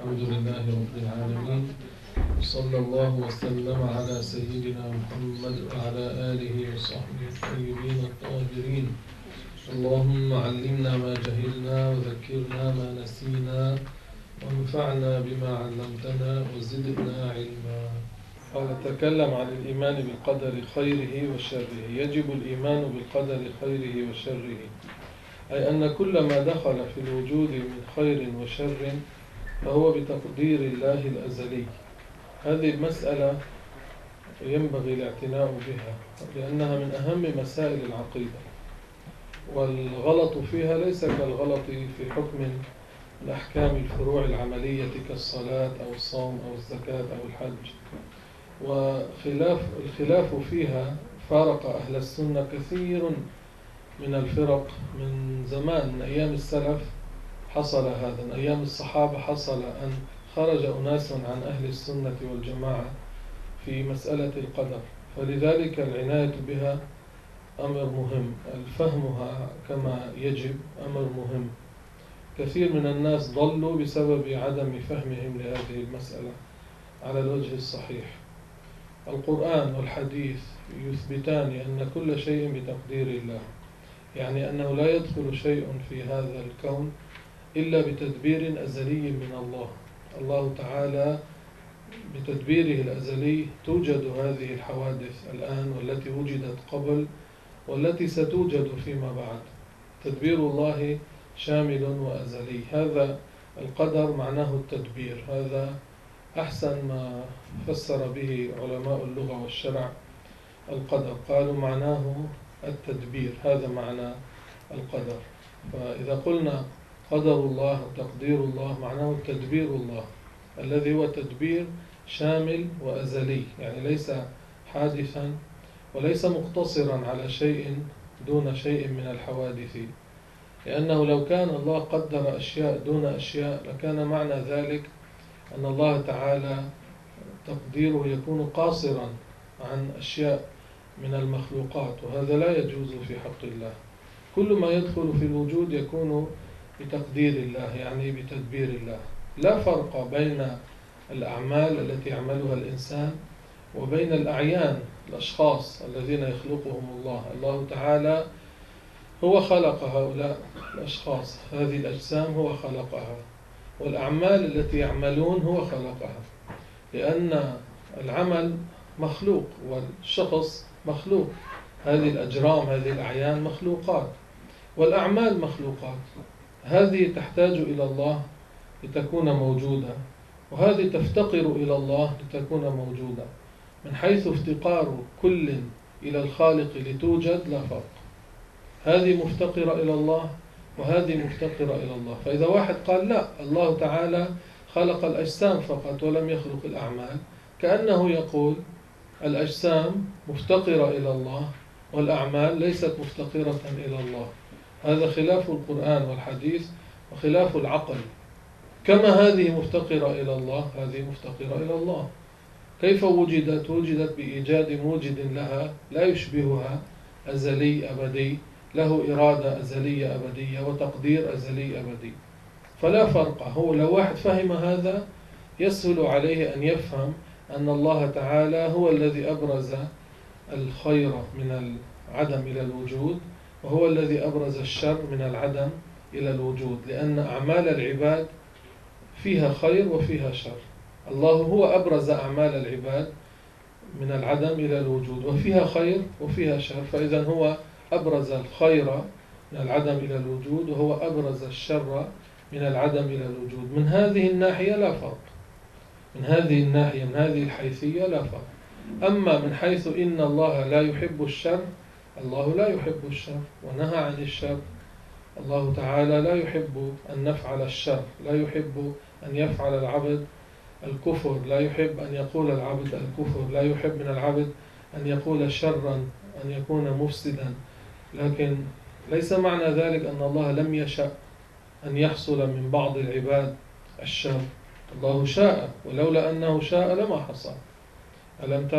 الحمد لله رب العالمين، وصلى الله وسلم على سيدنا محمد وعلى آله وصحبه الطيبين الطاهرين. اللهم علمنا ما جهلنا وذكرنا ما نسينا وانفعنا بما علمتنا وزدنا علما. قال تكلم عن الإيمان بالقدر خيره وشره. يجب الإيمان بالقدر خيره وشره، أي أن كل ما دخل في الوجود من خير وشر فهو بتقدير الله الأزلي. هذه المسألة ينبغي الاعتناء بها، لأنها من أهم مسائل العقيدة، والغلط فيها ليس كالغلط في حكم الأحكام الفروع العملية كالصلاة أو الصوم أو الزكاة أو الحج. والخلاف فيها فارق أهل السنة كثير من الفرق من زمان، من أيام السلف حصل هذا، من أيام الصحابة حصل أن خرج أناس عن أهل السنة والجماعة في مسألة القدر، فلذلك العناية بها أمر مهم، الفهمها كما يجب أمر مهم. كثير من الناس ضلوا بسبب عدم فهمهم لهذه المسألة على الوجه الصحيح. القرآن والحديث يثبتان أن كل شيء بتقدير الله، يعني أنه لا يدخل شيء في هذا الكون إلا بتدبير أزلي من الله. الله تعالى بتدبيره الأزلي توجد هذه الحوادث الآن، والتي وجدت قبل، والتي ستوجد فيما بعد. تدبير الله شامل وأزلي. هذا القدر معناه التدبير. هذا أحسن ما فسر به علماء اللغة والشرع القدر، قالوا معناه التدبير، هذا معنى القدر. فإذا قلنا قدر الله وتقدير الله معناه تدبير الله، الذي هو تدبير شامل وأزلي، يعني ليس حادثا وليس مقتصرا على شيء دون شيء من الحوادث، لأنه لو كان الله قدر أشياء دون أشياء لكان معنى ذلك أن الله تعالى تقديره يكون قاصرا عن أشياء من المخلوقات، وهذا لا يجوز في حق الله. كل ما يدخل في الوجود يكون بتقدير الله، يعني بتدبير الله. لا فرق بين الأعمال التي يعملها الإنسان وبين الأعيان، الأشخاص الذين يخلقهم الله. الله تعالى هو خلق هؤلاء الأشخاص، هذه الأجسام هو خلقها، والأعمال التي يعملون هو خلقها، لأن العمل مخلوق والشخص مخلوق. هذه الأجرام، هذه الأعيان مخلوقات، والأعمال مخلوقات. هذه تحتاج إلى الله لتكون موجودة، وهذه تفتقر إلى الله لتكون موجودة. من حيث افتقار كل إلى الخالق لتوجد لا فرق. هذه مفتقرة إلى الله وهذه مفتقرة إلى الله. فإذا واحد قال لا، الله تعالى خلق الأجسام فقط ولم يخلق الأعمال، كأنه يقول الأجسام مفتقرة إلى الله والأعمال ليست مفتقرة إلى الله. هذا خلاف القرآن والحديث وخلاف العقل. كما هذه مفتقرة إلى الله، هذه مفتقرة إلى الله. كيف وجدت؟ وجدت بإيجاد موجد لها لا يشبهها، أزلي أبدي، له إرادة أزلية أبدية وتقدير أزلي أبدي. فلا فرق. هو لو واحد فهم هذا يسهل عليه أن يفهم أن الله تعالى هو الذي أبرز الخير من العدم إلى الوجود، وهو الذي أبرز الشر من العدم إلى الوجود، لأن أعمال العباد فيها خير وفيها شر. الله هو أبرز أعمال العباد من العدم إلى الوجود، وفيها خير وفيها شر، فإذا هو أبرز الخير من العدم إلى الوجود، وهو أبرز الشر من العدم إلى الوجود. من هذه الناحية لا فرق، من هذه الناحية، من هذه الحيثية لا فرق. أما من حيث إن الله لا يحب الشر، الله لا يحب الشر ونهى عن الشر. الله تعالى لا يحب أن نفعل الشر، لا يحب أن يفعل العبد الكفر، لا يحب أن يقول العبد الكفر، لا يحب من العبد أن يقول شرا، أن يكون مفسدا. لكن ليس معنى ذلك أن الله لم يشأ أن يحصل من بعض العباد الشر. الله شاء، ولولا أنه شاء لما حصل. ألم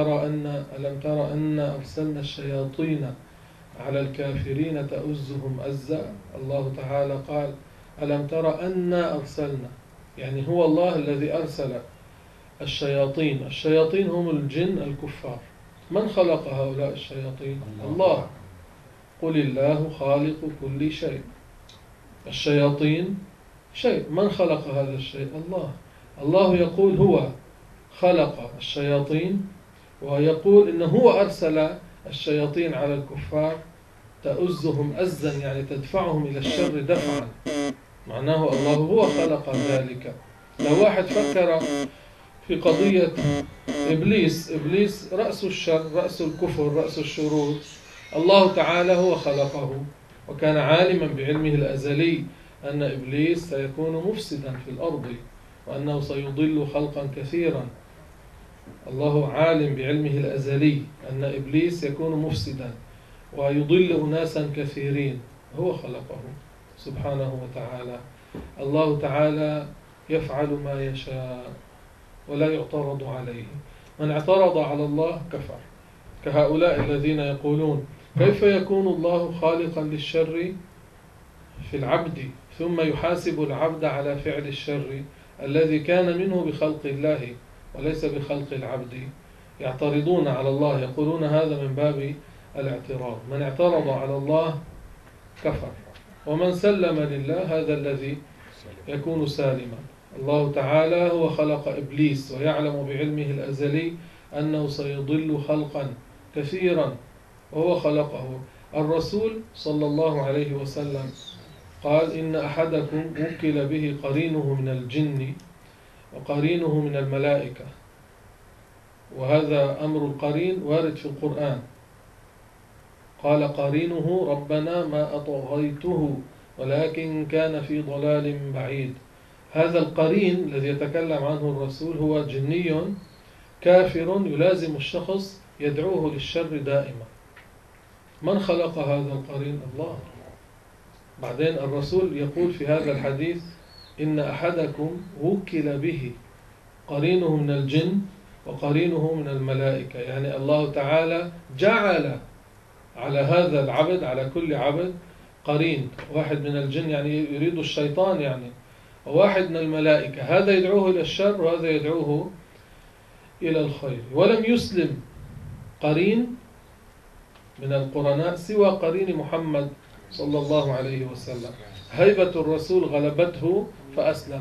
ترى أن أرسلنا الشياطين على الكافرين تؤزهم أزا. الله تعالى قال ألم ترى أن أرسلنا، يعني هو الله الذي أرسل الشياطين. الشياطين هم الجن الكفار. من خلق هؤلاء الشياطين؟ الله. قل الله خالق كل شيء. الشياطين شيء. من خلق هذا الشيء؟ الله. الله يقول هو خلق الشياطين، ويقول إنه هو أرسل الشياطين على الكفار تؤزهم أزا، يعني تدفعهم إلى الشر دفعا. معناه الله هو خلق ذلك. لو واحد فكر في قضية إبليس رأس الشر، رأس الكفر، رأس الشرور، الله تعالى هو خلقه، وكان عالما بعلمه الأزلي أن إبليس سيكون مفسدا في الأرض، وأنه سيضل خلقا كثيرا. الله عالم بعلمه الأزلي أن إبليس يكون مفسدا ويضل أناسا كثيرين، هو خلقه سبحانه وتعالى. الله تعالى يفعل ما يشاء ولا يعترض عليه. من اعترض على الله كفر، كهؤلاء الذين يقولون كيف يكون الله خالقا للشر في العبد ثم يحاسب العبد على فعل الشر الذي كان منه بخلق الله وليس بخلق العبد. يعترضون على الله، يقولون هذا من باب الاعتراض. من اعترض على الله كفر، ومن سلم لله هذا الذي يكون سالما. الله تعالى هو خلق إبليس، ويعلم بعلمه الأزلي أنه سيضل خلقا كثيرا، وهو خلقه. الرسول صلى الله عليه وسلم قال إن أحدكم وكل به قرينه من الجن وقرينه من الملائكة، وهذا أمر القرين وارد في القرآن. قال قرينه ربنا ما أطغيته ولكن كان في ضلال بعيد. هذا القرين الذي يتكلم عنه الرسول هو جني كافر يلازم الشخص يدعوه للشر دائما. من خلق هذا القرين؟ الله. بعدين الرسول يقول في هذا الحديث إن أحدكم وكل به قرينه من الجن وقرينه من الملائكة، يعني الله تعالى جعل على هذا العبد، على كل عبد قرين، واحد من الجن يعني يريد الشيطان يعني، وواحد من الملائكة، هذا يدعوه إلى الشر وهذا يدعوه إلى الخير. ولم يسلم قرين من القرناء سوى قرين محمد صلى الله عليه وسلم. هيبة الرسول غلبته فأسلم.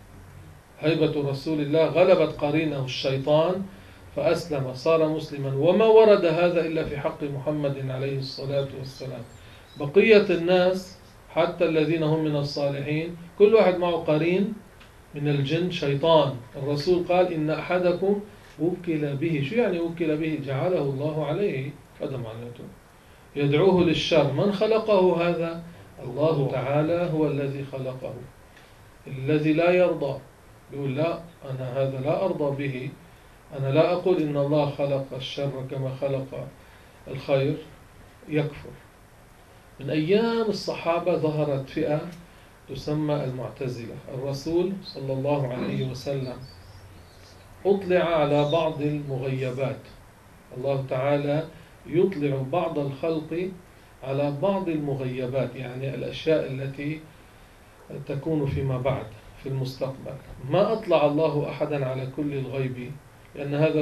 هيبة رسول الله غلبت قرينه الشيطان فأسلم، صار مسلما. وما ورد هذا إلا في حق محمد عليه الصلاة والسلام. بقية الناس حتى الذين هم من الصالحين كل واحد معه قرين من الجن شيطان. الرسول قال إن أحدكم وكل به. شو يعني وكل به؟ جعله الله عليه، هذا معناته يدعوه للشر. من خلقه هذا؟ الله تعالى هو الذي خلقه. الذي لا يرضى يقول لا أنا هذا لا أرضى به، أنا لا أقول إن الله خلق الشر كما خلق الخير، يكفر. من أيام الصحابة ظهرت فئة تسمى المعتزلة. الرسول صلى الله عليه وسلم أطلع على بعض المغيبات. الله تعالى يطلع بعض الخلق على بعض المغيبات، يعني الأشياء التي تكون فيما بعد في المستقبل. ما أطلع الله أحدا على كل الغيب، لأن هذا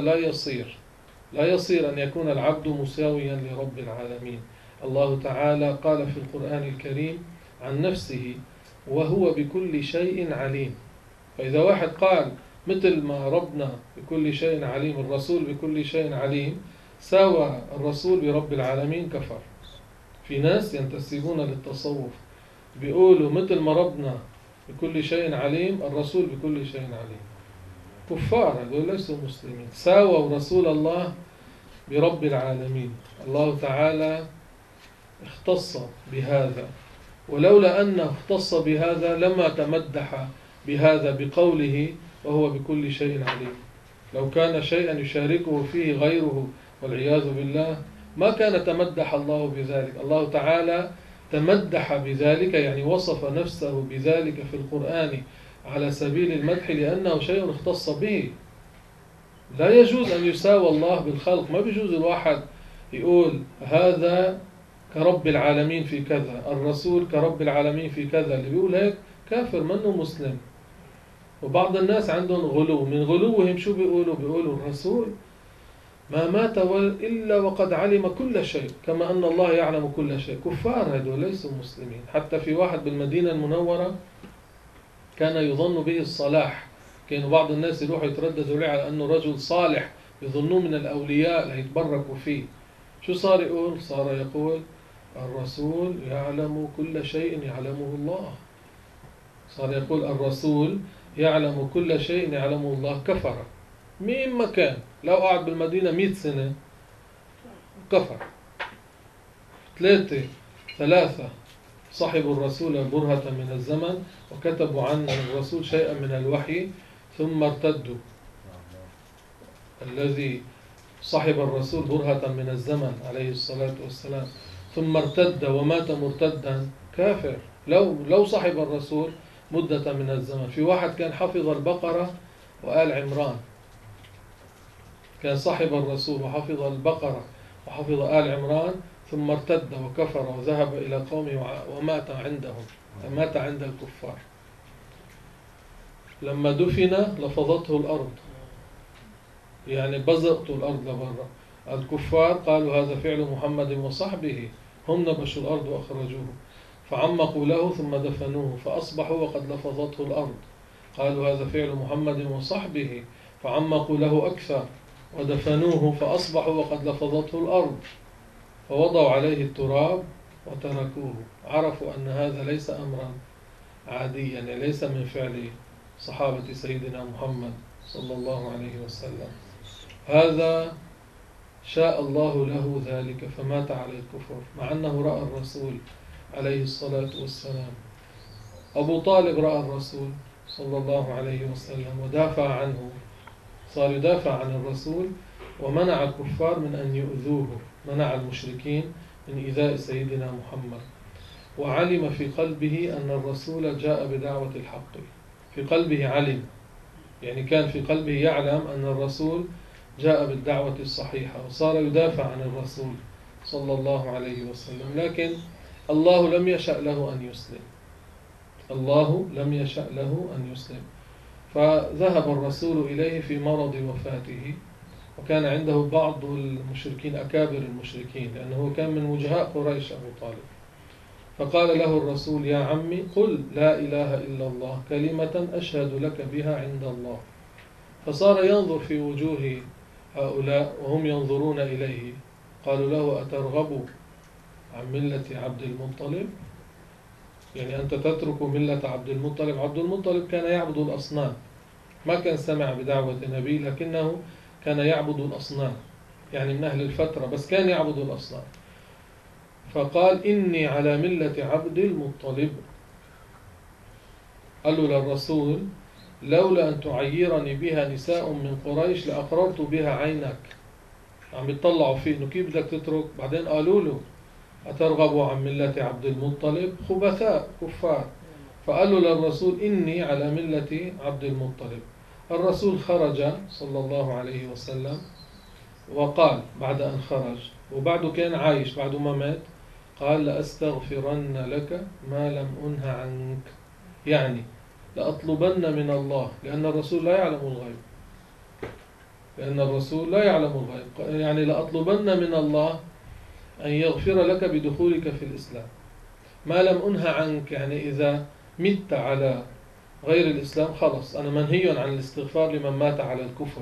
لا يصير أن يكون العبد مساويا لرب العالمين. الله تعالى قال في القرآن الكريم عن نفسه وهو بكل شيء عليم. فإذا واحد قال مثل ما ربنا بكل شيء عليم، الرسول بكل شيء عليم، ساوى الرسول برب العالمين، كفر. في ناس ينتسبون للتصوف بيقولوا مثل ما ربنا بكل شيء عليم الرسول بكل شيء عليم. كفار، هذول ليسوا مسلمين. ساووا رسول الله برب العالمين. الله تعالى اختص بهذا، ولولا أنه اختص بهذا لما تمدح بهذا بقوله وهو بكل شيء عليم. لو كان شيئا يشاركه فيه غيره والعياذ بالله ما كان تمدح الله بذلك. الله تعالى تمدح بذلك، يعني وصف نفسه بذلك في القرآن على سبيل المدح لأنه شيء اختص به. لا يجوز أن يساوى الله بالخلق. ما بيجوز الواحد يقول هذا كرب العالمين في كذا، الرسول كرب العالمين في كذا. اللي بيقول هيك كافر، منه مسلم. وبعض الناس عندهم غلو، من غلوهم شو بيقولوا؟ بيقولوا الرسول ما مات إلا وقد علم كل شيء كما أن الله يعلم كل شيء. كفار هذول ليسوا مسلمين. حتى في واحد بالمدينة المنورة كان يظن به الصلاح، كانوا بعض الناس يروحوا يترددوا عليه على أنه رجل صالح يظنوه من الأولياء ليتبركوا فيه. شو صار يقول؟ صار يقول الرسول يعلم كل شيء يعلمه الله. صار يقول الرسول يعلم كل شيء يعلمه الله. كفر مين ما كان، لو قعد بالمدينة 100 سنة كفر. ثلاثة صحبوا الرسول برهة من الزمن وكتبوا عن الرسول شيئا من الوحي ثم ارتدوا. الذي صحب الرسول برهة من الزمن عليه الصلاة والسلام ثم ارتد ومات مرتدا كافر. لو صحب الرسول مدة من الزمن. في واحد كان حفظ البقرة وآل عمران، كان صاحب الرسول وحفظ البقرة وحفظ آل عمران ثم ارتد وكفر وذهب إلى قومه ومات عندهم، مات عند الكفار. لما دفن لفظته الأرض، يعني بزقت الأرض لبرا. الكفار قالوا هذا فعل محمد وصحبه، هم نبشوا الأرض وأخرجوه فعمقوا له ثم دفنوه فأصبحوا وقد لفظته الأرض. قالوا هذا فعل محمد وصحبه فعمقوا له أكثر ودفنوه فأصبحوا وقد لفظته الأرض فوضعوا عليه التراب وتركوه. عرفوا أن هذا ليس أمرا عاديا، يعني ليس من فعل صحابة سيدنا محمد صلى الله عليه وسلم. هذا شاء الله له ذلك فمات على الكفر مع أنه رأى الرسول عليه الصلاة والسلام. أبو طالب رأى الرسول صلى الله عليه وسلم ودافع عنه، صار يدافع عن الرسول ومنع الكفار من أن يؤذوه، منع المشركين من إيذاء سيدنا محمد. وعلم في قلبه أن الرسول جاء بدعوة الحق، في قلبه علم، يعني كان في قلبه يعلم أن الرسول جاء بالدعوة الصحيحة وصار يدافع عن الرسول صلى الله عليه وسلم. لكن الله لم يشأ له أن يسلم، الله لم يشأ له أن يسلم. فذهب الرسول إليه في مرض وفاته، وكان عنده بعض المشركين أكابر المشركين لأنه كان من وجهاء قريش أبو طالب. فقال له الرسول يا عمي قل لا إله إلا الله كلمة أشهد لك بها عند الله. فصار ينظر في وجوه هؤلاء وهم ينظرون إليه. قالوا له أترغب عن ملة عبد المطلب؟ يعني أنت تترك ملة عبد المطلب. عبد المطلب كان يعبد الأصنام، ما كان سمع بدعوة النبي لكنه كان يعبد الأصنام، يعني من أهل الفترة بس كان يعبد الأصنام. فقال إني على ملة عبد المطلب. قالوا للرسول لولا أن تعيرني بها نساء من قريش لأقررت بها عينك. عم يطلعوا فيه إنه كيف بدك تترك. بعدين قالوا له أترغب عن ملة عبد المطلب؟ خبثاء كفار. فقالوا للرسول إني على ملة عبد المطلب. الرسول خرج صلى الله عليه وسلم وقال بعد أن خرج وبعده كان عايش بعده ما مات، قال لأستغفرن لك ما لم أنه عنك، يعني لأطلبن من الله، لأن الرسول لا يعلم الغيب، لأن الرسول لا يعلم الغيب، يعني لأطلبن من الله أن يغفر لك بدخولك في الإسلام ما لم أنه عنك، يعني إذا مت على غير الإسلام خلص أنا منهي عن الاستغفار لمن مات على الكفر.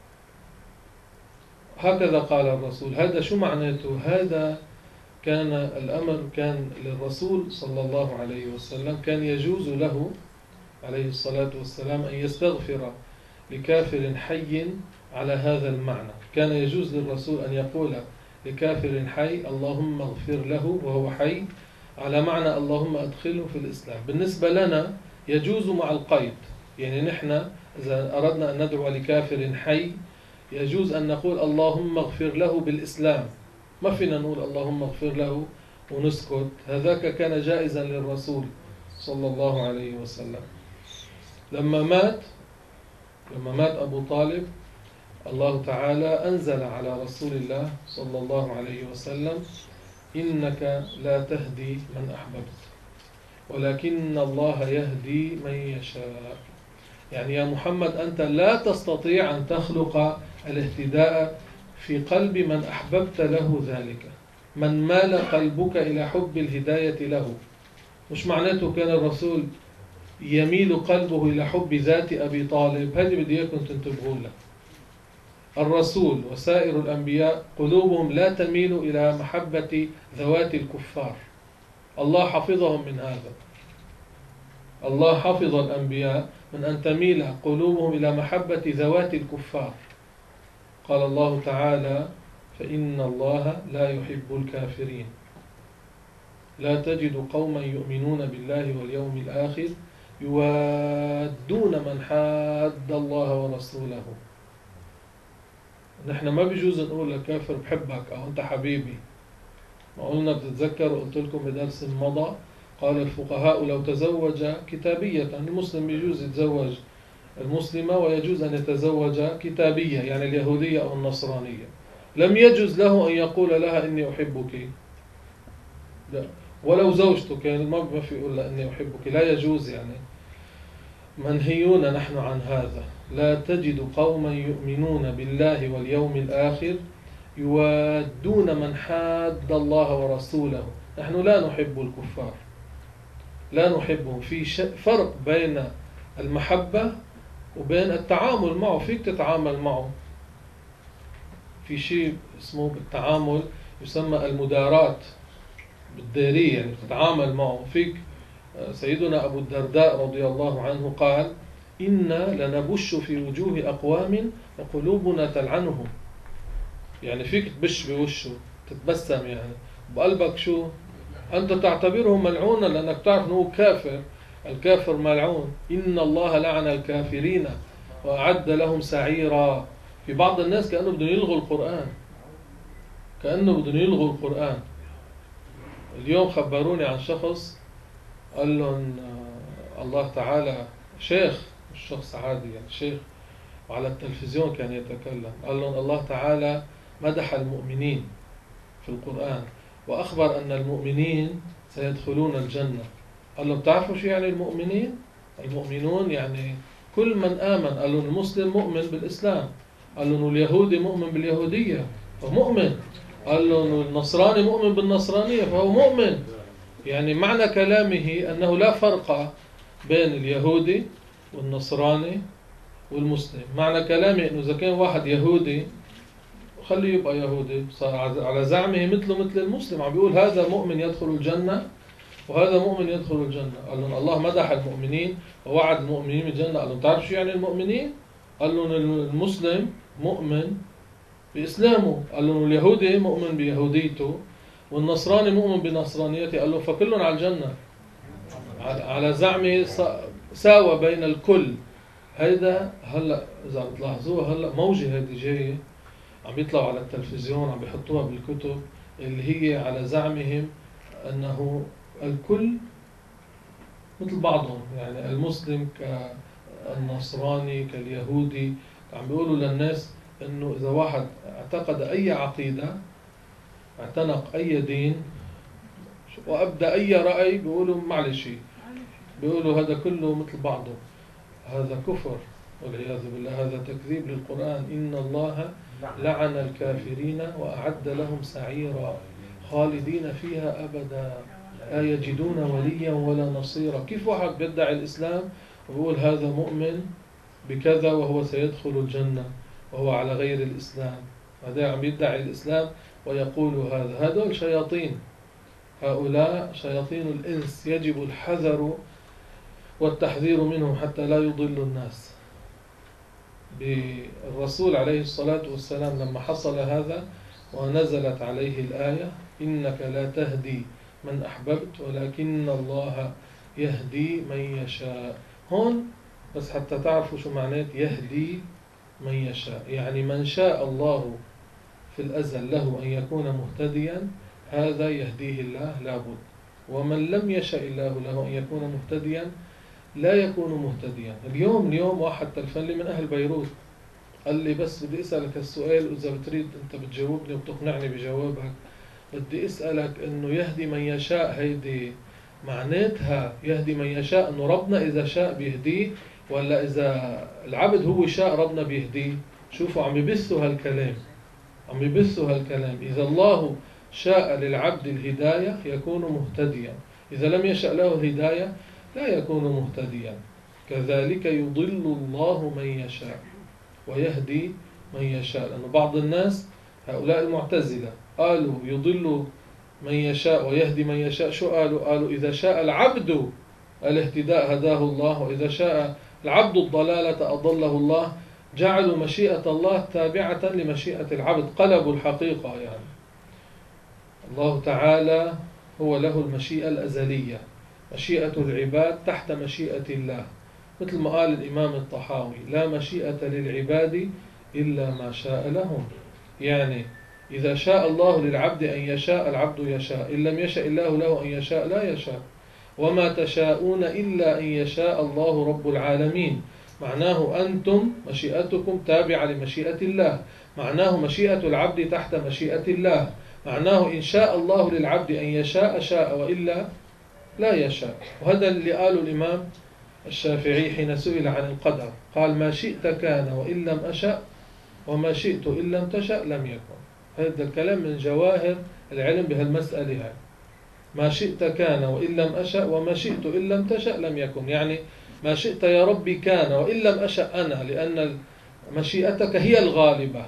هكذا قال الرسول. هذا شو معناته؟ هذا كان الأمر كان للرسول صلى الله عليه وسلم، كان يجوز له عليه الصلاة والسلام أن يستغفر لكافر حي على هذا المعنى. كان يجوز للرسول أن يقول لكافر حي اللهم اغفر له وهو حي، على معنى اللهم أدخله في الإسلام. بالنسبة لنا يجوز مع القيد، يعني نحن إذا أردنا أن ندعو لكافر حي يجوز أن نقول اللهم اغفر له بالإسلام، ما فينا نقول اللهم اغفر له ونسكت. هذاك كان جائزا للرسول صلى الله عليه وسلم. لما مات أبو طالب الله تعالى أنزل على رسول الله صلى الله عليه وسلم إنك لا تهدي من أحببت ولكن الله يهدي من يشاء. يعني يا محمد أنت لا تستطيع أن تخلق الاهتداء في قلب من أحببت له ذلك، من مال قلبك إلى حب الهداية له. مش معناته كان الرسول يميل قلبه إلى حب ذات أبي طالب، هذه بدي إياكم تنتبهوا لها. الرسول وسائر الأنبياء قلوبهم لا تميل إلى محبة ذوات الكفار، الله حفظهم من هذا. الله حفظ الأنبياء من أن تميل قلوبهم إلى محبة ذوات الكفار. قال الله تعالى: فإن الله لا يحب الكافرين. لا تجد قوما يؤمنون بالله واليوم الآخر يوادون من حاد الله ورسوله. نحن ما بيجوز نقول لكافر بحبك أو أنت حبيبي. ما قلنا بتتذكر وقلت لكم بدرس مضى، قال الفقهاء لو تزوج كتابية، المسلم بيجوز يتزوج المسلمة ويجوز أن يتزوج كتابية يعني اليهودية أو النصرانية، لم يجوز له أن يقول لها إني أحبك. لا، ولو زوجته كان ما في يقول لها إني أحبك، لا يجوز. يعني منهيون نحن عن هذا. لا تجد قوما يؤمنون بالله واليوم الآخر يوادون من حاد الله ورسوله. نحن لا نحب الكفار، لا نحبهم. في فرق بين المحبة وبين التعامل معه. فيك تتعامل معه في شيء اسمه بالتعامل يسمى المداراة بالدارية، يعني تتعامل معه. فيك سيدنا أبو الدرداء رضي الله عنه قال: إنا لنبش في وجوه أقوام وقلوبنا تلعنهم. يعني فيك تبش بوشه، تتبسم يعني بقلبك شو؟ أنت تعتبره ملعونا لأنك تعرف أنه كافر. الكافر ملعون. إن الله لعن الكافرين وأعد لهم سعيرا. في بعض الناس كأنه بدهم يلغوا القرآن، كأنه بدهم يلغوا القرآن. اليوم خبروني عن شخص قال لهم الله تعالى شيخ، مش شخص عادي يعني شيخ، وعلى التلفزيون كان يتكلم. قال لهم الله تعالى مدح المؤمنين في القرآن وأخبر أن المؤمنين سيدخلون الجنة. قال لهم تعرفوا شو يعني المؤمنين؟ المؤمنون يعني كل من آمن. قال لهم المسلم مؤمن بالإسلام، قال لهم اليهودي مؤمن باليهودية فهو مؤمن، قال لهم النصراني مؤمن بالنصرانية فهو مؤمن. يعني معنى كلامه أنه لا فرق بين اليهودي والنصراني والمسلم. معنى كلامه أنه إذا كان واحد يهودي خليه يبقى يهودي، صار على زعمه مثله مثل المسلم، عم بيقول هذا مؤمن يدخل الجنة وهذا مؤمن يدخل الجنة. قال لهم الله مدح المؤمنين ووعد المؤمنين بالجنة. قال لهم تعرف شو يعني المؤمنين؟ قال لهم المسلم مؤمن بإسلامه، قال لهم اليهودي مؤمن بيهوديته والنصراني مؤمن بنصرانيته. قال لهم فكلهم على الجنة. على زعمه ساوى بين الكل. هيدا هلا إذا بتلاحظوها هلا موجة هذه جاية عم يطلعوا على التلفزيون عم بيحطوها بالكتب اللي هي على زعمهم أنه الكل مثل بعضهم، يعني المسلم كالنصراني كاليهودي. عم بيقولوا للناس أنه إذا واحد اعتقد أي عقيدة، اعتنق أي دين وأبدأ أي رأي، بيقولوا معلش، بيقولوا هذا كله مثل بعضه. هذا كفر والعياذ بالله، هذا تكذيب للقرآن. إن الله لعن الكافرين وأعد لهم سعيرا خالدين فيها أبدا لا يجدون وليا ولا نصيرا. كيف واحد بيدعي الإسلام ويقول هذا مؤمن بكذا وهو سيدخل الجنة وهو على غير الإسلام؟ هذا عم يدعي الإسلام ويقول هذا. هذول شياطين، هؤلاء شياطين الإنس، يجب الحذر والتحذير منهم حتى لا يضل الناس. بالرسول عليه الصلاة والسلام لما حصل هذا ونزلت عليه الآية إنك لا تهدي من أحببت ولكن الله يهدي من يشاء. هون بس حتى تعرفوا شو معنات يهدي من يشاء، يعني من شاء الله في الأزل له أن يكون مهتديا هذا يهديه الله لابد، ومن لم يشاء الله له أن يكون مهتديا لا يكون مهتديا. اليوم واحد تلفن لي من أهل بيروت قال لي بس بدي أسألك السؤال وإذا بتريد أنت بتجاوبني وبتقنعني بجوابك. بدي أسألك إنه يهدي من يشاء، هيدي معناتها يهدي من يشاء إنه ربنا إذا شاء بيهديه، ولا إذا العبد هو شاء ربنا بيهديه. شوفوا عم يبثوا هالكلام، عم يبثوا هالكلام. إذا الله شاء للعبد الهداية يكون مهتديا، إذا لم يشأ له الهداية لا يكون مهتديا. كذلك يضل الله من يشاء ويهدي من يشاء. لأن بعض الناس هؤلاء المعتزلة قالوا يضل من يشاء ويهدي من يشاء. شو قالوا؟ قالوا إذا شاء العبد الاهتداء هداه الله، وإذا شاء العبد الضلالة أضله الله. جعلوا مشيئة الله تابعة لمشيئة العبد، قلبوا الحقيقة. يعني الله تعالى هو له المشيئة الأزلية، مشيئة العباد تحت مشيئة الله. مثل ما قال الإمام الطحاوي: لا مشيئة للعباد إلا ما شاء لهم. يعني إذا شاء الله للعبد أن يشاء العبد يشاء، إن لم يشاء الله له أن يشاء لا يشاء. وما تشاءون إلا أن يشاء الله رب العالمين. معناه أنتم مشيئتكم تابعة لمشيئة الله، معناه مشيئة العبد تحت مشيئة الله، معناه إن شاء الله للعبد أن يشاء شاء وإلا لا يشاء. وهذا اللي قاله الإمام الشافعي حين سئل عن القدر، قال: ما شئت كان وإن لم أشأ، وما شئت إن لم تشأ لم يكن. هذا الكلام من جواهر العلم بهالمسألة هاي. ما شئت كان وإن لم أشأ، وما شئت إن لم تشأ لم يكن. يعني ما شئت يا ربي كان، وإن لم أشأ أنا، لأن مشيئتك هي الغالبة،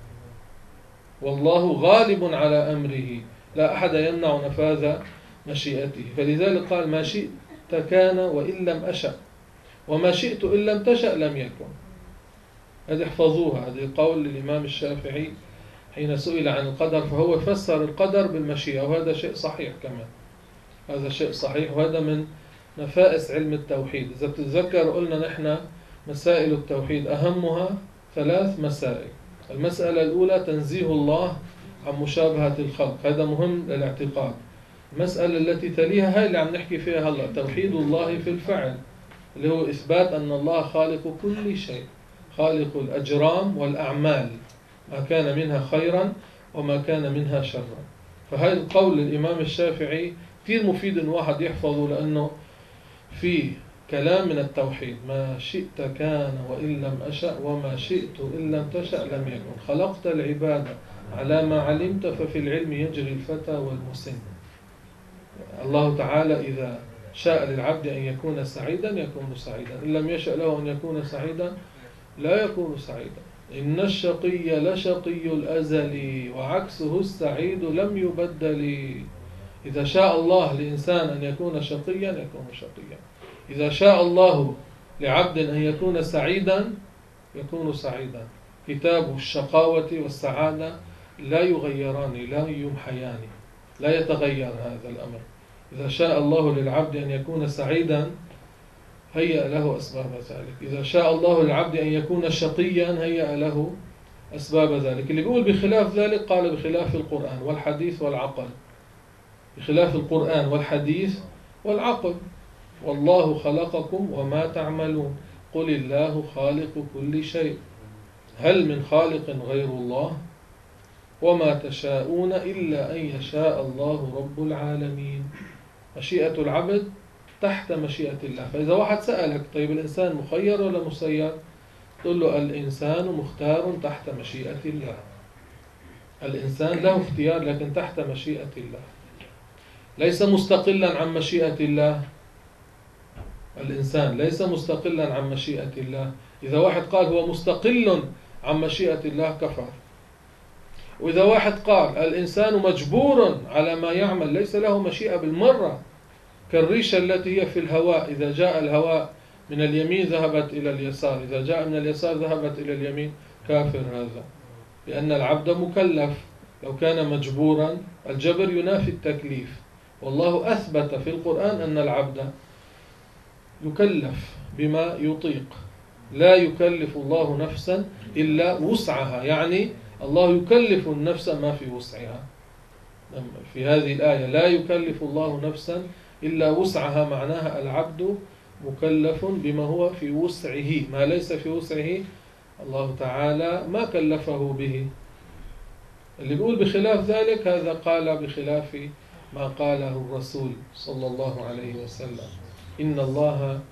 والله غالب على أمره، لا أحد يمنع نفاذ مشيئته. فلذلك قال: ما شئت كان وإن لم أشأ، وما شئت إن لم تشأ لم يكن. هذه احفظوها، هذه قول الإمام الشافعي حين سئل عن القدر، فهو فسر القدر بالمشيئة، وهذا شيء صحيح كمان، هذا شيء صحيح، وهذا من نفائس علم التوحيد. إذا بتتذكر قلنا نحن مسائل التوحيد أهمها 3 مسائل. المسألة الأولى تنزيه الله عن مشابهة الخلق، هذا مهم للاعتقاد. المسألة التي تليها هاي اللي عم نحكي فيها هلا، توحيد الله في الفعل، اللي هو إثبات أن الله خالق كل شيء، خالق الأجرام والأعمال، ما كان منها خيرا وما كان منها شرا. فهذا القول الإمام الشافعي كثير مفيد إن واحد يحفظه، لأنه في كلام من التوحيد: ما شئت كان وإن لم أشأ، وما شئت إن لم تشأ لم يكن. خلقت العباد على ما علمت، ففي العلم يجري الفتى والمسن. الله تعالى إذا شاء للعبد أن يكون سعيدا يكون سعيدا، إن لم يشأ له أن يكون سعيدا لا يكون سعيدا. إن الشقي لشقي الأزل، وعكسه السعيد لم يبدل. إذا شاء الله لإنسان أن يكون شقيا يكون شقيا، إذا شاء الله لعبد أن يكون سعيدا يكون سعيدا. كتاب الشقاوة والسعادة لا يغيران، لا يمحيان، لا يتغير هذا الأمر. إذا شاء الله للعبد أن يكون سعيدا هيأ له أسباب ذلك، إذا شاء الله للعبد أن يكون شقيا هيأ له أسباب ذلك. اللي بيقول بخلاف ذلك قال بخلاف القرآن والحديث والعقل، بخلاف القرآن والحديث والعقل. والله خلقكم وما تعملون، قل الله خالق كل شيء، هل من خالق غير الله؟ وما تشاءون إلا أن يشاء الله رب العالمين. مشيئة العبد تحت مشيئة الله. فإذا واحد سألك: طيب الإنسان مخير ولا مسير؟ تقول له: الإنسان مختار تحت مشيئة الله. الإنسان له اختيار لكن تحت مشيئة الله، ليس مستقلا عن مشيئة الله. الإنسان ليس مستقلا عن مشيئة الله. إذا واحد قال هو مستقل عن مشيئة الله كفر. وإذا واحد قال الإنسان مجبور على ما يعمل، ليس له مشيئة بالمرة، كالريشة التي هي في الهواء، إذا جاء الهواء من اليمين ذهبت إلى اليسار، إذا جاء من اليسار ذهبت إلى اليمين، كافر هذا، لأن العبد مكلف. لو كان مجبورا، الجبر ينافي التكليف، والله أثبت في القرآن أن العبد يكلف بما يطيق، لا يكلف الله نفسا إلا وسعها، يعني الله يكلف النفس ما في وسعها. في هذه الآية لا يكلف الله نفسا إلا وسعها، معناها العبد مكلف بما هو في وسعه، ما ليس في وسعه الله تعالى ما كلفه به. اللي بيقول بخلاف ذلك هذا قال بخلاف ما قاله الرسول صلى الله عليه وسلم: إن الله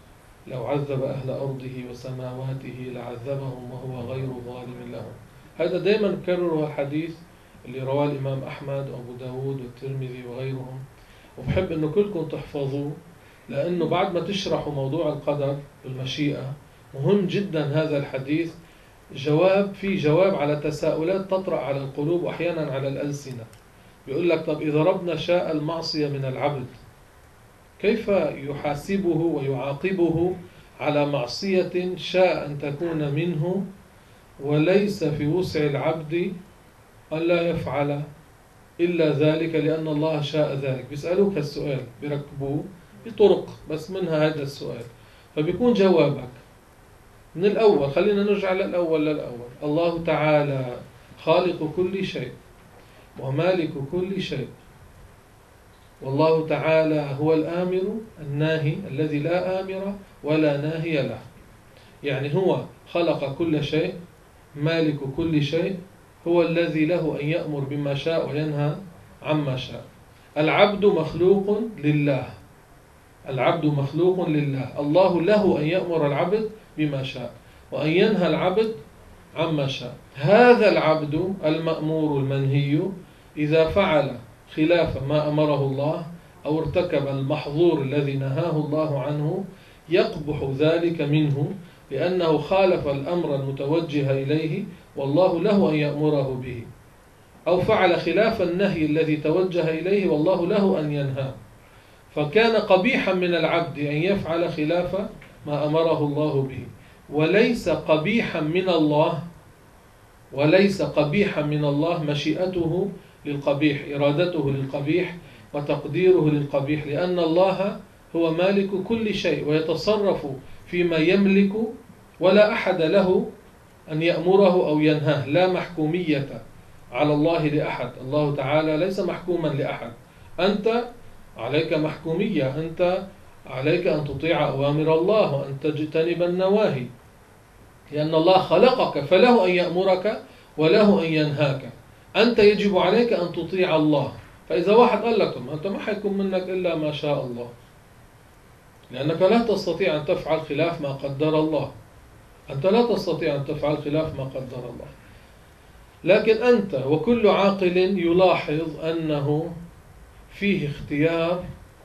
لو عذب أهل أرضه وسماواته لعذبهم وهو غير ظالم لهم. هذا دائما بكرره الحديث اللي رواه الإمام أحمد وأبو داود والترمذي وغيرهم، وبحب أنه كلكم تحفظوه، لأنه بعد ما تشرحوا موضوع القدر والمشيئة مهم جدا هذا الحديث، جواب على تساؤلات تطرأ على القلوب وأحيانا على الألسنة. بيقول لك طب إذا ربنا شاء المعصية من العبد كيف يحاسبه ويعاقبه على معصية شاء أن تكون منه وليس في وسع العبد أن لا يفعل إلا ذلك لأن الله شاء ذلك؟ بيسألوك السؤال، بيركبوه بطرق، بس منها هذا السؤال. فبيكون جوابك من الأول، خلينا نرجع للأول. الله تعالى خالق كل شيء ومالك كل شيء، والله تعالى هو الآمر الناهي الذي لا آمر ولا ناهي له. يعني هو خلق كل شيء، مالك كل شيء، هو الذي له أن يأمر بما شاء وينهى عما شاء. العبد مخلوق لله، العبد مخلوق لله، الله له أن يأمر العبد بما شاء وأن ينهى العبد عما شاء. هذا العبد المأمور المنهي إذا فعل خلاف ما أمره الله أو ارتكب المحظور الذي نهاه الله عنه يقبح ذلك منه، لأنه خالف الأمر المتوجه إليه والله له أن يأمره به، أو فعل خلاف النهي الذي توجه إليه والله له أن ينهاه. فكان قبيحا من العبد أن يفعل خلاف ما أمره الله به، وليس قبيحا من الله مشيئته للقبيح، إرادته للقبيح وتقديره للقبيح، لأن الله هو مالك كل شيء ويتصرف فيما يملك ولا أحد له أن يأمره أو ينهاه. لا محكومية على الله لأحد، الله تعالى ليس محكوما لأحد. أنت عليك محكومية، أنت عليك أن تطيع أوامر الله وأن تجتنب النواهي، لأن الله خلقك فله أن يأمرك وله أن ينهاك. أنت يجب عليك أن تطيع الله. فإذا واحد قال لكم أنت ما حيكون منك إلا ما شاء الله، لأنك لا تستطيع أن تفعل خلاف ما قدر الله، أنت لا تستطيع أن تفعل خلاف ما قدر الله. لكن أنت وكل عاقل يلاحظ أنه فيه اختيار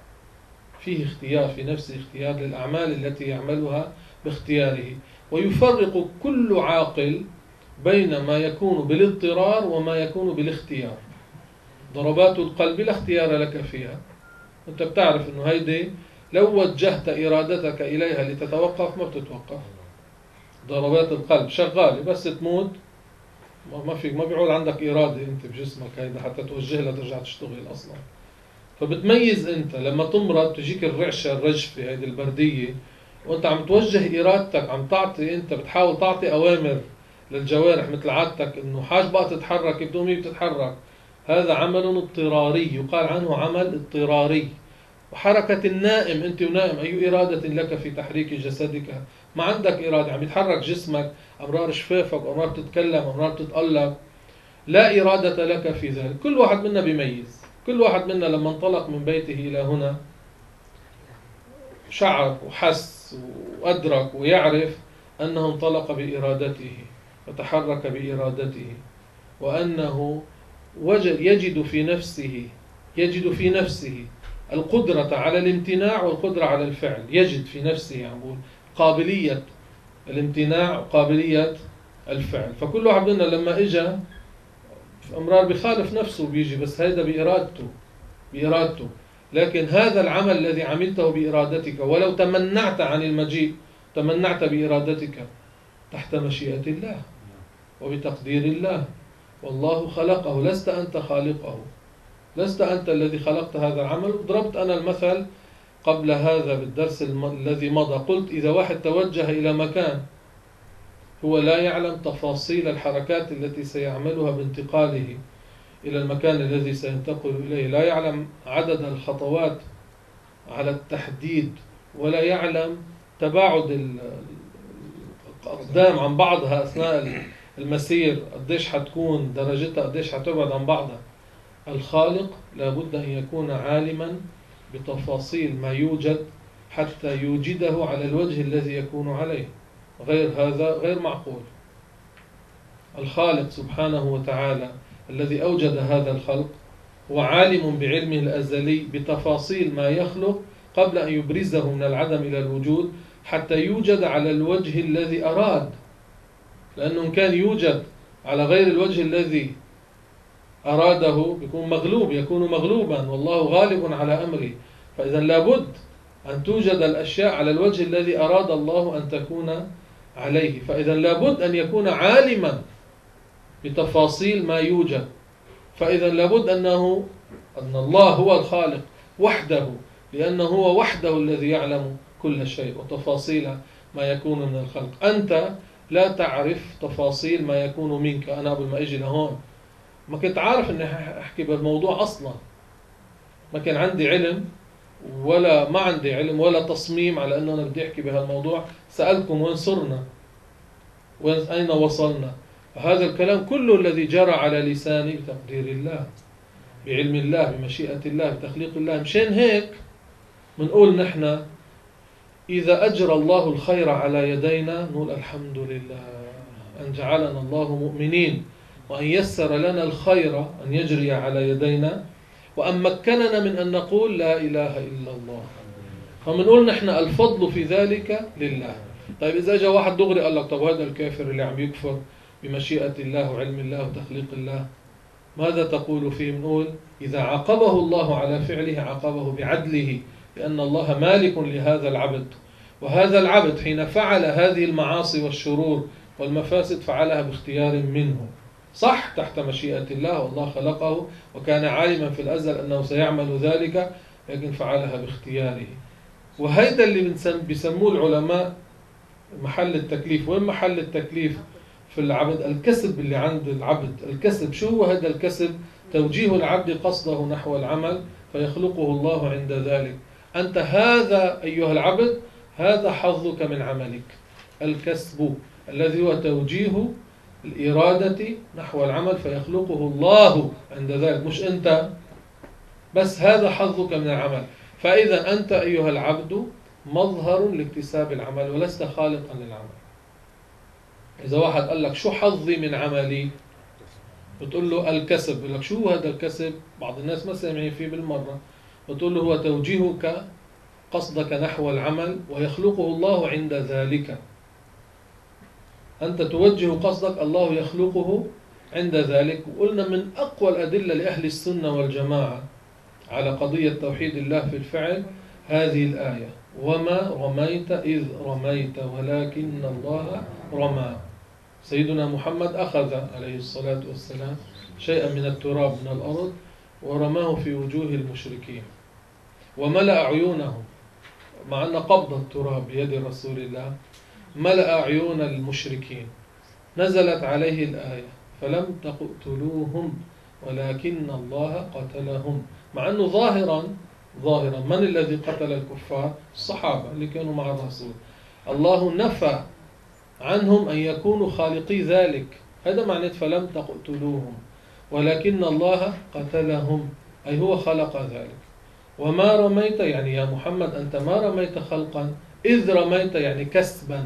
في نفسه، اختيار للأعمال التي يعملها باختياره. ويفرق كل عاقل بين ما يكون بالاضطرار وما يكون بالاختيار. ضربات القلب لا اختيار لك فيها، أنت بتعرف أنه هيدي لو وجهت إرادتك إليها لتتوقف ما بتتوقف. ضربات القلب شغالة، بس تموت ما بيعود عندك إرادة أنت بجسمك هيدا حتى توجهها ترجع تشتغل أصلا. فبتميز أنت لما تمرض تجيك الرعشة الرجفة هيدي البردية، وأنت عم توجه إرادتك، عم تعطي، أنت بتحاول تعطي أوامر للجوارح مثل عادتك إنه حاج بقى تتحرك، بدون ما بتتحرك. هذا عمل اضطراري، يقال عنه عمل اضطراري. وحركة النائم، أنت ونائم أي إرادة لك في تحريك جسدك؟ ما عندك إرادة، عم يتحرك جسمك، أمرار شفافك، أمرار تتكلم، أمرار تتقلب، لا إرادة لك في ذلك. كل واحد منا بيميز، كل واحد منا لما انطلق من بيته إلى هنا شعر وحس وأدرك ويعرف أنه انطلق بإرادته وتحرك بإرادته، وأنه يجد في نفسه القدرة على الامتناع والقدرة على الفعل. يجد في نفسه قابلية الامتناع وقابلية الفعل. فكل واحد منا لما إجا أمرار بخالف نفسه بيجي، بس هذا بإرادته. لكن هذا العمل الذي عملته بإرادتك، ولو تمنعت عن المجيء تمنعت بإرادتك تحت مشيئة الله وبتقدير الله، والله خلقه، لست أنت خالقه، لست أنت الذي خلقت هذا العمل. ضربت أنا المثل قبل هذا بالدرس الذي مضى، قلت إذا واحد توجه إلى مكان هو لا يعلم تفاصيل الحركات التي سيعملها بانتقاله إلى المكان الذي سينتقل إليه، لا يعلم عدد الخطوات على التحديد، ولا يعلم تباعد الأقدام عن بعضها أثناء المسير، قديش حتكون درجتها، قديش حتبعد عن بعضها. الخالق لابد أن يكون عالما بتفاصيل ما يوجد حتى يوجده على الوجه الذي يكون عليه، غير هذا غير معقول. الخالق سبحانه وتعالى الذي أوجد هذا الخلق هو عالم بعلمه الأزلي بتفاصيل ما يخلق قبل أن يبرزه من العدم إلى الوجود حتى يوجد على الوجه الذي أراد، لأنه إن كان يوجد على غير الوجه الذي أراده يكون مغلوب، يكون مغلوبا، والله غالب على أمره. فإذا لابد أن توجد الأشياء على الوجه الذي أراد الله أن تكون عليه. فإذا لابد أن يكون عالما بتفاصيل ما يوجد. فإذا لابد أن الله هو الخالق وحده، لأنه هو وحده الذي يعلم كل شيء وتفاصيل ما يكون من الخلق. أنت لا تعرف تفاصيل ما يكون منك. أنا قبل ما أجي لهون ما كنت عارف أني أحكي بالموضوع أصلا، ما كان عندي علم ولا ما عندي علم ولا تصميم على أنه أنا بدي أحكي بهالموضوع. سألكم وين صرنا، وين أين وصلنا. هذا الكلام كله الذي جرى على لساني بتقدير الله، بعلم الله، بمشيئة الله، بتخليق الله. مشان هيك منقول نحن إذا أجرى الله الخير على يدينا نقول الحمد لله أن جعلنا الله مؤمنين، وأن يسر لنا الخير أن يجري على يدينا، وأن مكننا من أن نقول لا إله إلا الله. فمنقول نحن الفضل في ذلك لله. طيب إذا جاء واحد دغري قال لك طب هذا الكافر اللي عم يكفر بمشيئة الله وعلم الله وتخليق الله ماذا تقول فيه؟ منقول إذا عاقبه الله على فعله عاقبه بعدله، لأن الله مالك لهذا العبد، وهذا العبد حين فعل هذه المعاصي والشرور والمفاسد فعلها باختيار منه، صح تحت مشيئة الله، والله خلقه وكان عالما في الأزل أنه سيعمل ذلك، لكن فعلها باختياره. وهيدا اللي بيسموه العلماء محل التكليف. وين محل التكليف في العبد؟ الكسب اللي عند العبد. الكسب شو هو هذا الكسب؟ توجيه العبد قصده نحو العمل فيخلقه الله عند ذلك. أنت هذا أيها العبد هذا حظك من عملك، الكسب الذي هو توجيه الإرادة نحو العمل فيخلقه الله عند ذلك، مش أنت بس، هذا حظك من العمل. فإذا أنت أيها العبد مظهر لاكتساب العمل ولست خالقا للعمل. إذا واحد قال لك شو حظي من عملي؟ بتقول له الكسب. يقول لك شو هذا الكسب؟ بعض الناس ما سامعين فيه بالمرة. بتقول له هو توجيهك قصدك نحو العمل ويخلقه الله عند ذلك. أنت توجه قصدك، الله يخلقه عند ذلك. وقلنا من أقوى الأدلة لأهل السنة والجماعة على قضية توحيد الله في الفعل هذه الآية: وما رميت إذ رميت ولكن الله رمى. سيدنا محمد أخذ عليه الصلاة والسلام شيئا من التراب من الأرض ورماه في وجوه المشركين وملأ عيونهم، مع أن قبض التراب بيد رسول الله ملأ عيون المشركين. نزلت عليه الآية: فلم تقتلوهم ولكن الله قتلهم. مع أنه ظاهرا من الذي قتل الكفار؟ الصحابة اللي كانوا مع الرسول. الله نفى عنهم أن يكونوا خالقي ذلك. هذا معنى فلم تقتلوهم ولكن الله قتلهم، أي هو خلق ذلك. وما رميت يعني يا محمد أنت ما رميت خلقا، إذ رميت يعني كسبا.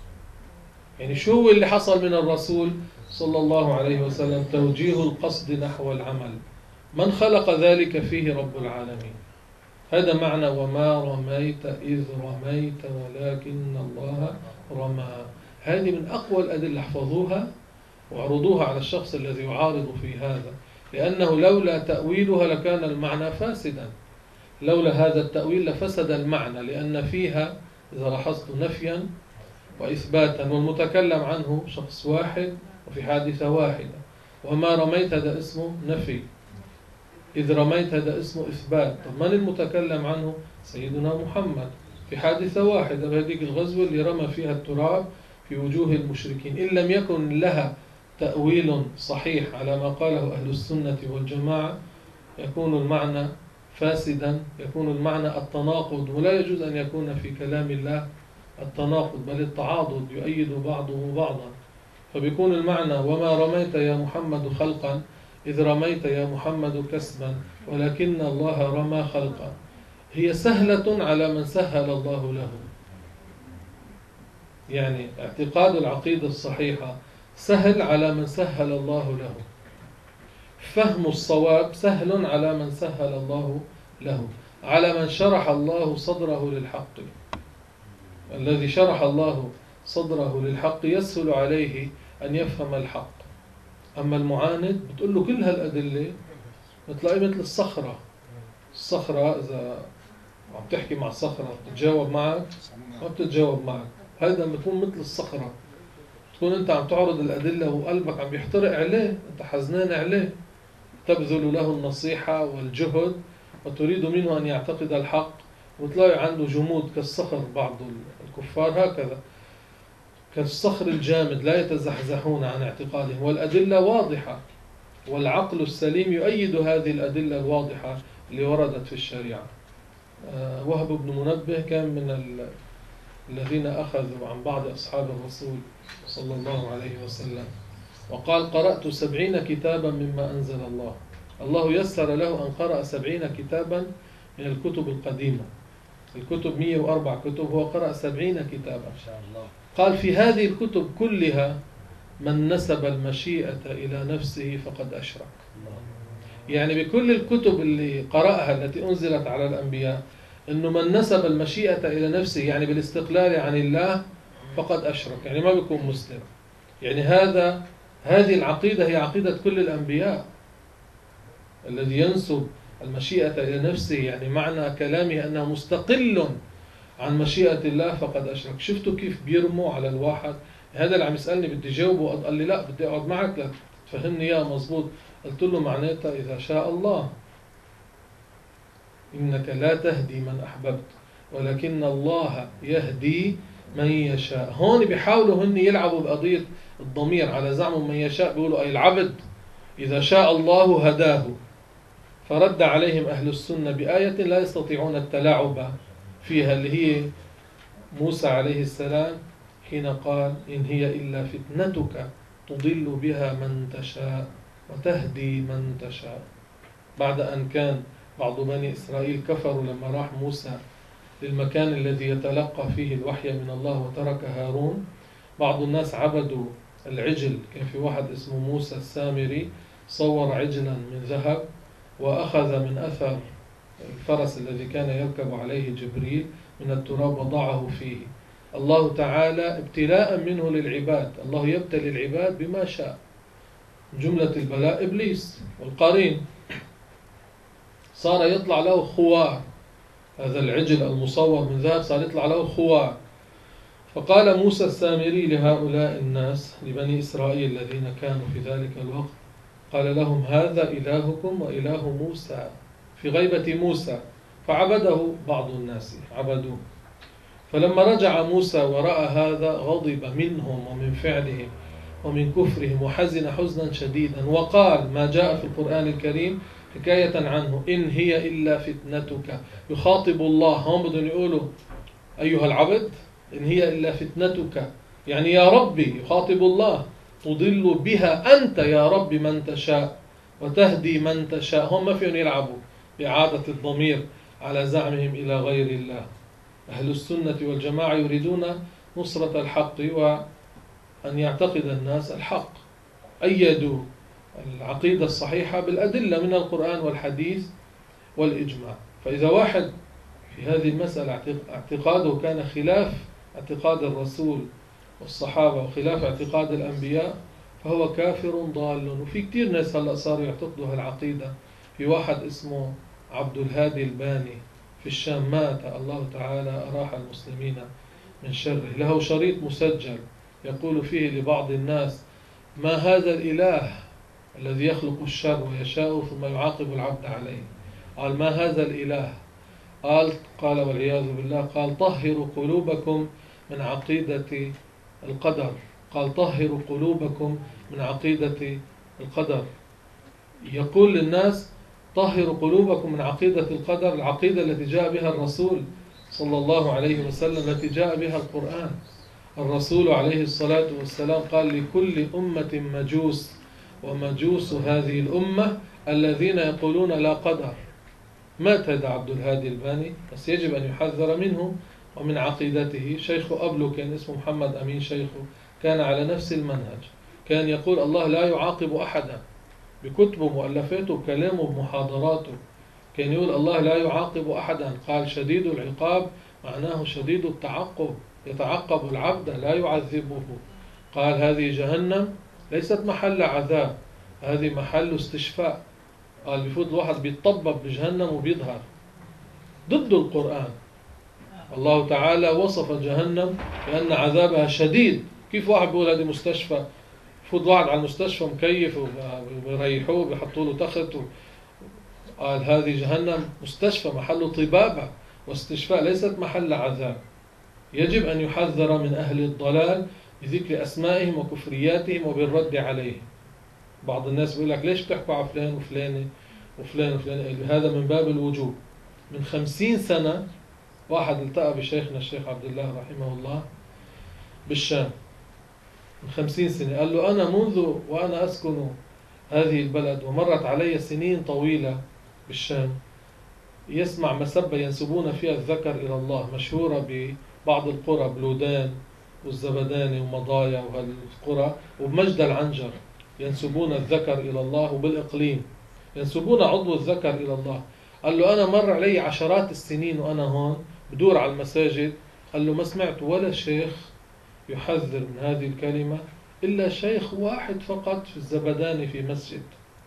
يعني شو هو اللي حصل من الرسول صلى الله عليه وسلم؟ توجيه القصد نحو العمل. من خلق ذلك فيه رب العالمين. هذا معنى وما رميت إذ رميت ولكن الله رمى. هذه من أقوى الأدلة، احفظوها وعرضوها على الشخص الذي يعارض في هذا، لأنه لولا تأويلها لكان المعنى فاسدا. لولا هذا التأويل لفسد المعنى، لأن فيها إذا لاحظت نفيا وإثباتا، والمتكلم عنه شخص واحد وفي حادثة واحدة. وما رميت هذا اسمه نفي، إذ رميت هذا اسمه إثبات. طب من المتكلم عنه؟ سيدنا محمد في حادثة واحدة بهذه الغزوة اللي رمى فيها التراب في وجوه المشركين. إن لم يكن لها تأويل صحيح على ما قاله أهل السنة والجماعة يكون المعنى فاسدا، يكون المعنى التناقض. ولا يجوز أن يكون في كلام الله التناقض بل التعاضد، يؤيد بعضه بعضا. فبيكون المعنى وما رميت يا محمد خلقا إذ رميت يا محمد كسبا ولكن الله رمى خلقا. هي سهلة على من سهل الله له. يعني اعتقاد العقيدة الصحيحة سهل على من سهل الله له، فهم الصواب سهل على من سهل الله له، على من شرح الله صدره للحق. الذي شرح الله صدره للحق يسهل عليه أن يفهم الحق. أما المعاند بتقول له كل هالأدلة بتلاقيه مثل الصخرة. الصخرة إذا عم تحكي مع صخرة بتتجاوب معك؟ ما بتتجاوب معك. هذا بتكون مثل الصخرة، تكون أنت عم تعرض الأدلة وقلبك عم يحترق عليه، أنت حزنان عليه، تبذل له النصيحة والجهد وتريد منه أن يعتقد الحق، وتلاقي عنده جمود كالصخر. بعض الكفار هكذا كالصخر الجامد لا يتزحزحون عن اعتقادهم، والأدلة واضحة، والعقل السليم يؤيد هذه الأدلة الواضحة اللي وردت في الشريعة. وهب بن منبه كان من الذين أخذوا عن بعض أصحاب الرسول صلى الله عليه وسلم، وقال: قرأت 70 كتابا مما أنزل الله. الله يسر له أن قرأ 70 كتابا من الكتب القديمة. الكتب 104 كتب، هو قرأ 70 كتابا. قال: في هذه الكتب كلها من نسب المشيئة إلى نفسه فقد أشرك. يعني بكل الكتب اللي قرأها التي أنزلت على الأنبياء، إنه من نسب المشيئة إلى نفسه يعني بالاستقلال عن الله فقد أشرك، يعني ما بيكون مسلم. يعني هذه العقيدة هي عقيدة كل الأنبياء. الذي ينسب المشيئة إلى نفسه يعني معنى كلامه أنه مستقل عن مشيئة الله فقد أشرك. شفتوا كيف بيرموا على الواحد؟ هذا اللي عم يسألني بدي جاوبه، قال لي لا بدي أقعد معك لتفهمني إياه مظبوط. قلت له معناتها إذا شاء الله، إنك لا تهدي من أحببت ولكن الله يهدي من يشاء. هون بيحاولوا هن يلعبوا بقضية الضمير على زعم من يشاء، بيقولوا أي العبد إذا شاء الله هداه. فرد عليهم أهل السنة بآية لا يستطيعون التلاعب فيها، اللي هي موسى عليه السلام حين قال: إن هي إلا فتنتك تضل بها من تشاء وتهدي من تشاء. بعد أن كان بعض بني إسرائيل كفروا لما راح موسى للمكان الذي يتلقى فيه الوحي من الله وترك هارون، بعض الناس عبدوا العجل. كان في واحد اسمه موسى السامري صور عجلا من ذهب وأخذ من أثر الفرس الذي كان يركب عليه جبريل من التراب وضعه فيه. الله تعالى ابتلاء منه للعباد، الله يبتلي العباد بما شاء. جملة البلاء إبليس والقرين، صار يطلع له خوار. هذا العجل المصور من ذهب صار يطلع له خوار. فقال موسى السامري لهؤلاء الناس لبني إسرائيل الذين كانوا في ذلك الوقت، قال لهم: هذا إلهكم وإله موسى، في غيبة موسى. فعبده بعض الناس، عبدوه. فلما رجع موسى ورأى هذا غضب منهم ومن فعلهم ومن كفرهم وحزن حزنا شديدا، وقال ما جاء في القرآن الكريم حكاية عنه: إن هي إلا فتنتك. يخاطب الله، هم بدهم يقولوا أيها العبد إن هي إلا فتنتك، يعني يا ربي، يخاطب الله، تضل بها أنت يا رب من تشاء وتهدي من تشاء. هم ما فيهم يلعبوا بإعادة الضمير على زعمهم إلى غير الله. أهل السنة والجماعة يريدون نصرة الحق وأن يعتقد الناس الحق. أيدوا العقيدة الصحيحة بالأدلة من القرآن والحديث والإجماع. فإذا واحد في هذه المسألة اعتقاده كان خلاف اعتقاد الرسول والصحابة وخلاف اعتقاد الأنبياء فهو كافر ضال. وفي كتير ناس هلأ صاروا يعتقدوا هالعقيدة. في واحد اسمه عبد الهادي الباني في الشام، مات، الله تعالى أراح المسلمين من شره. له شريط مسجل يقول فيه لبعض الناس: ما هذا الإله الذي يخلق الشر ويشاء ثم يعاقب العبد عليه؟ قال: ما هذا الإله؟ قال والعياذ بالله، قال: طهروا قلوبكم من عقيدة القدر. قال: طهروا قلوبكم من عقيدة القدر. يقول للناس: طهروا قلوبكم من عقيدة القدر، العقيدة التي جاء بها الرسول صلى الله عليه وسلم، التي جاء بها القرآن. الرسول عليه الصلاة والسلام قال: لكل أمة مجوس، ومجوس هذه الأمة الذين يقولون لا قدر. مات هذا عبد الهادي الباني، بس يجب أن يحذر منه ومن عقيدته. شيخه قبله كان اسمه محمد أمين، شيخه كان على نفس المنهج، كان يقول الله لا يعاقب أحدا بكتبه، مؤلفاته، بكلامه، بمحاضراته. كان يقول الله لا يعاقب أحدا، قال شديد العقاب معناه شديد التعقب، يتعقب العبد لا يعذبه. قال هذه جهنم ليست محل عذاب، هذه محل استشفاء. قال بفوت الواحد بيتطبب بجهنم وبيظهر ضد القرآن. الله تعالى وصف جهنم بأن عذابها شديد. كيف واحد بيقول هذه مستشفى؟ بفوت واحد على المستشفى مكيف وبيريحوه بيحطوا له تخت قال هذه جهنم مستشفى محل طبابة واستشفاء، ليست محل عذاب. يجب أن يحذر من أهل الضلال بذكر أسمائهم وكفرياتهم وبالرد عليهم. بعض الناس بيقول لك ليش بتحكوا على فلان وفلان وفلان وفلان؟ هذا من باب الوجوب. من 50 سنة واحد التقى بشيخنا الشيخ عبد الله رحمه الله بالشام، من 50 سنة، قال له أنا منذ وأنا أسكن هذه البلد ومرت علي سنين طويلة بالشام يسمع مسبة ينسبون فيها الذكر إلى الله، مشهورة ببعض القرى، بلودان والزبداني ومضايا وهالقرى، وبمجد العنجر ينسبون الذكر إلى الله، وبالإقليم ينسبون عضو الذكر إلى الله. قال له أنا مر علي عشرات السنين وأنا هون بدور على المساجد، قال له ما سمعت ولا شيخ يحذر من هذه الكلمة إلا شيخ واحد فقط في الزبداني في مسجد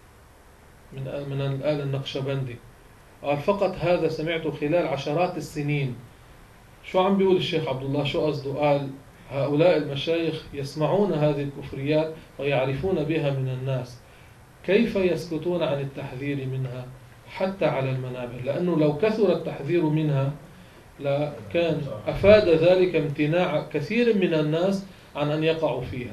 من الآل النقشبندي. قال فقط هذا سمعته خلال عشرات السنين. شو عم بيقول الشيخ عبد الله؟ شو قصده؟ قال هؤلاء المشايخ يسمعون هذه الكفريات ويعرفون بها من الناس، كيف يسكتون عن التحذير منها حتى على المنابر؟ لأنه لو كثر التحذير منها لكان أفاد ذلك امتناع كثير من الناس عن أن يقعوا فيها.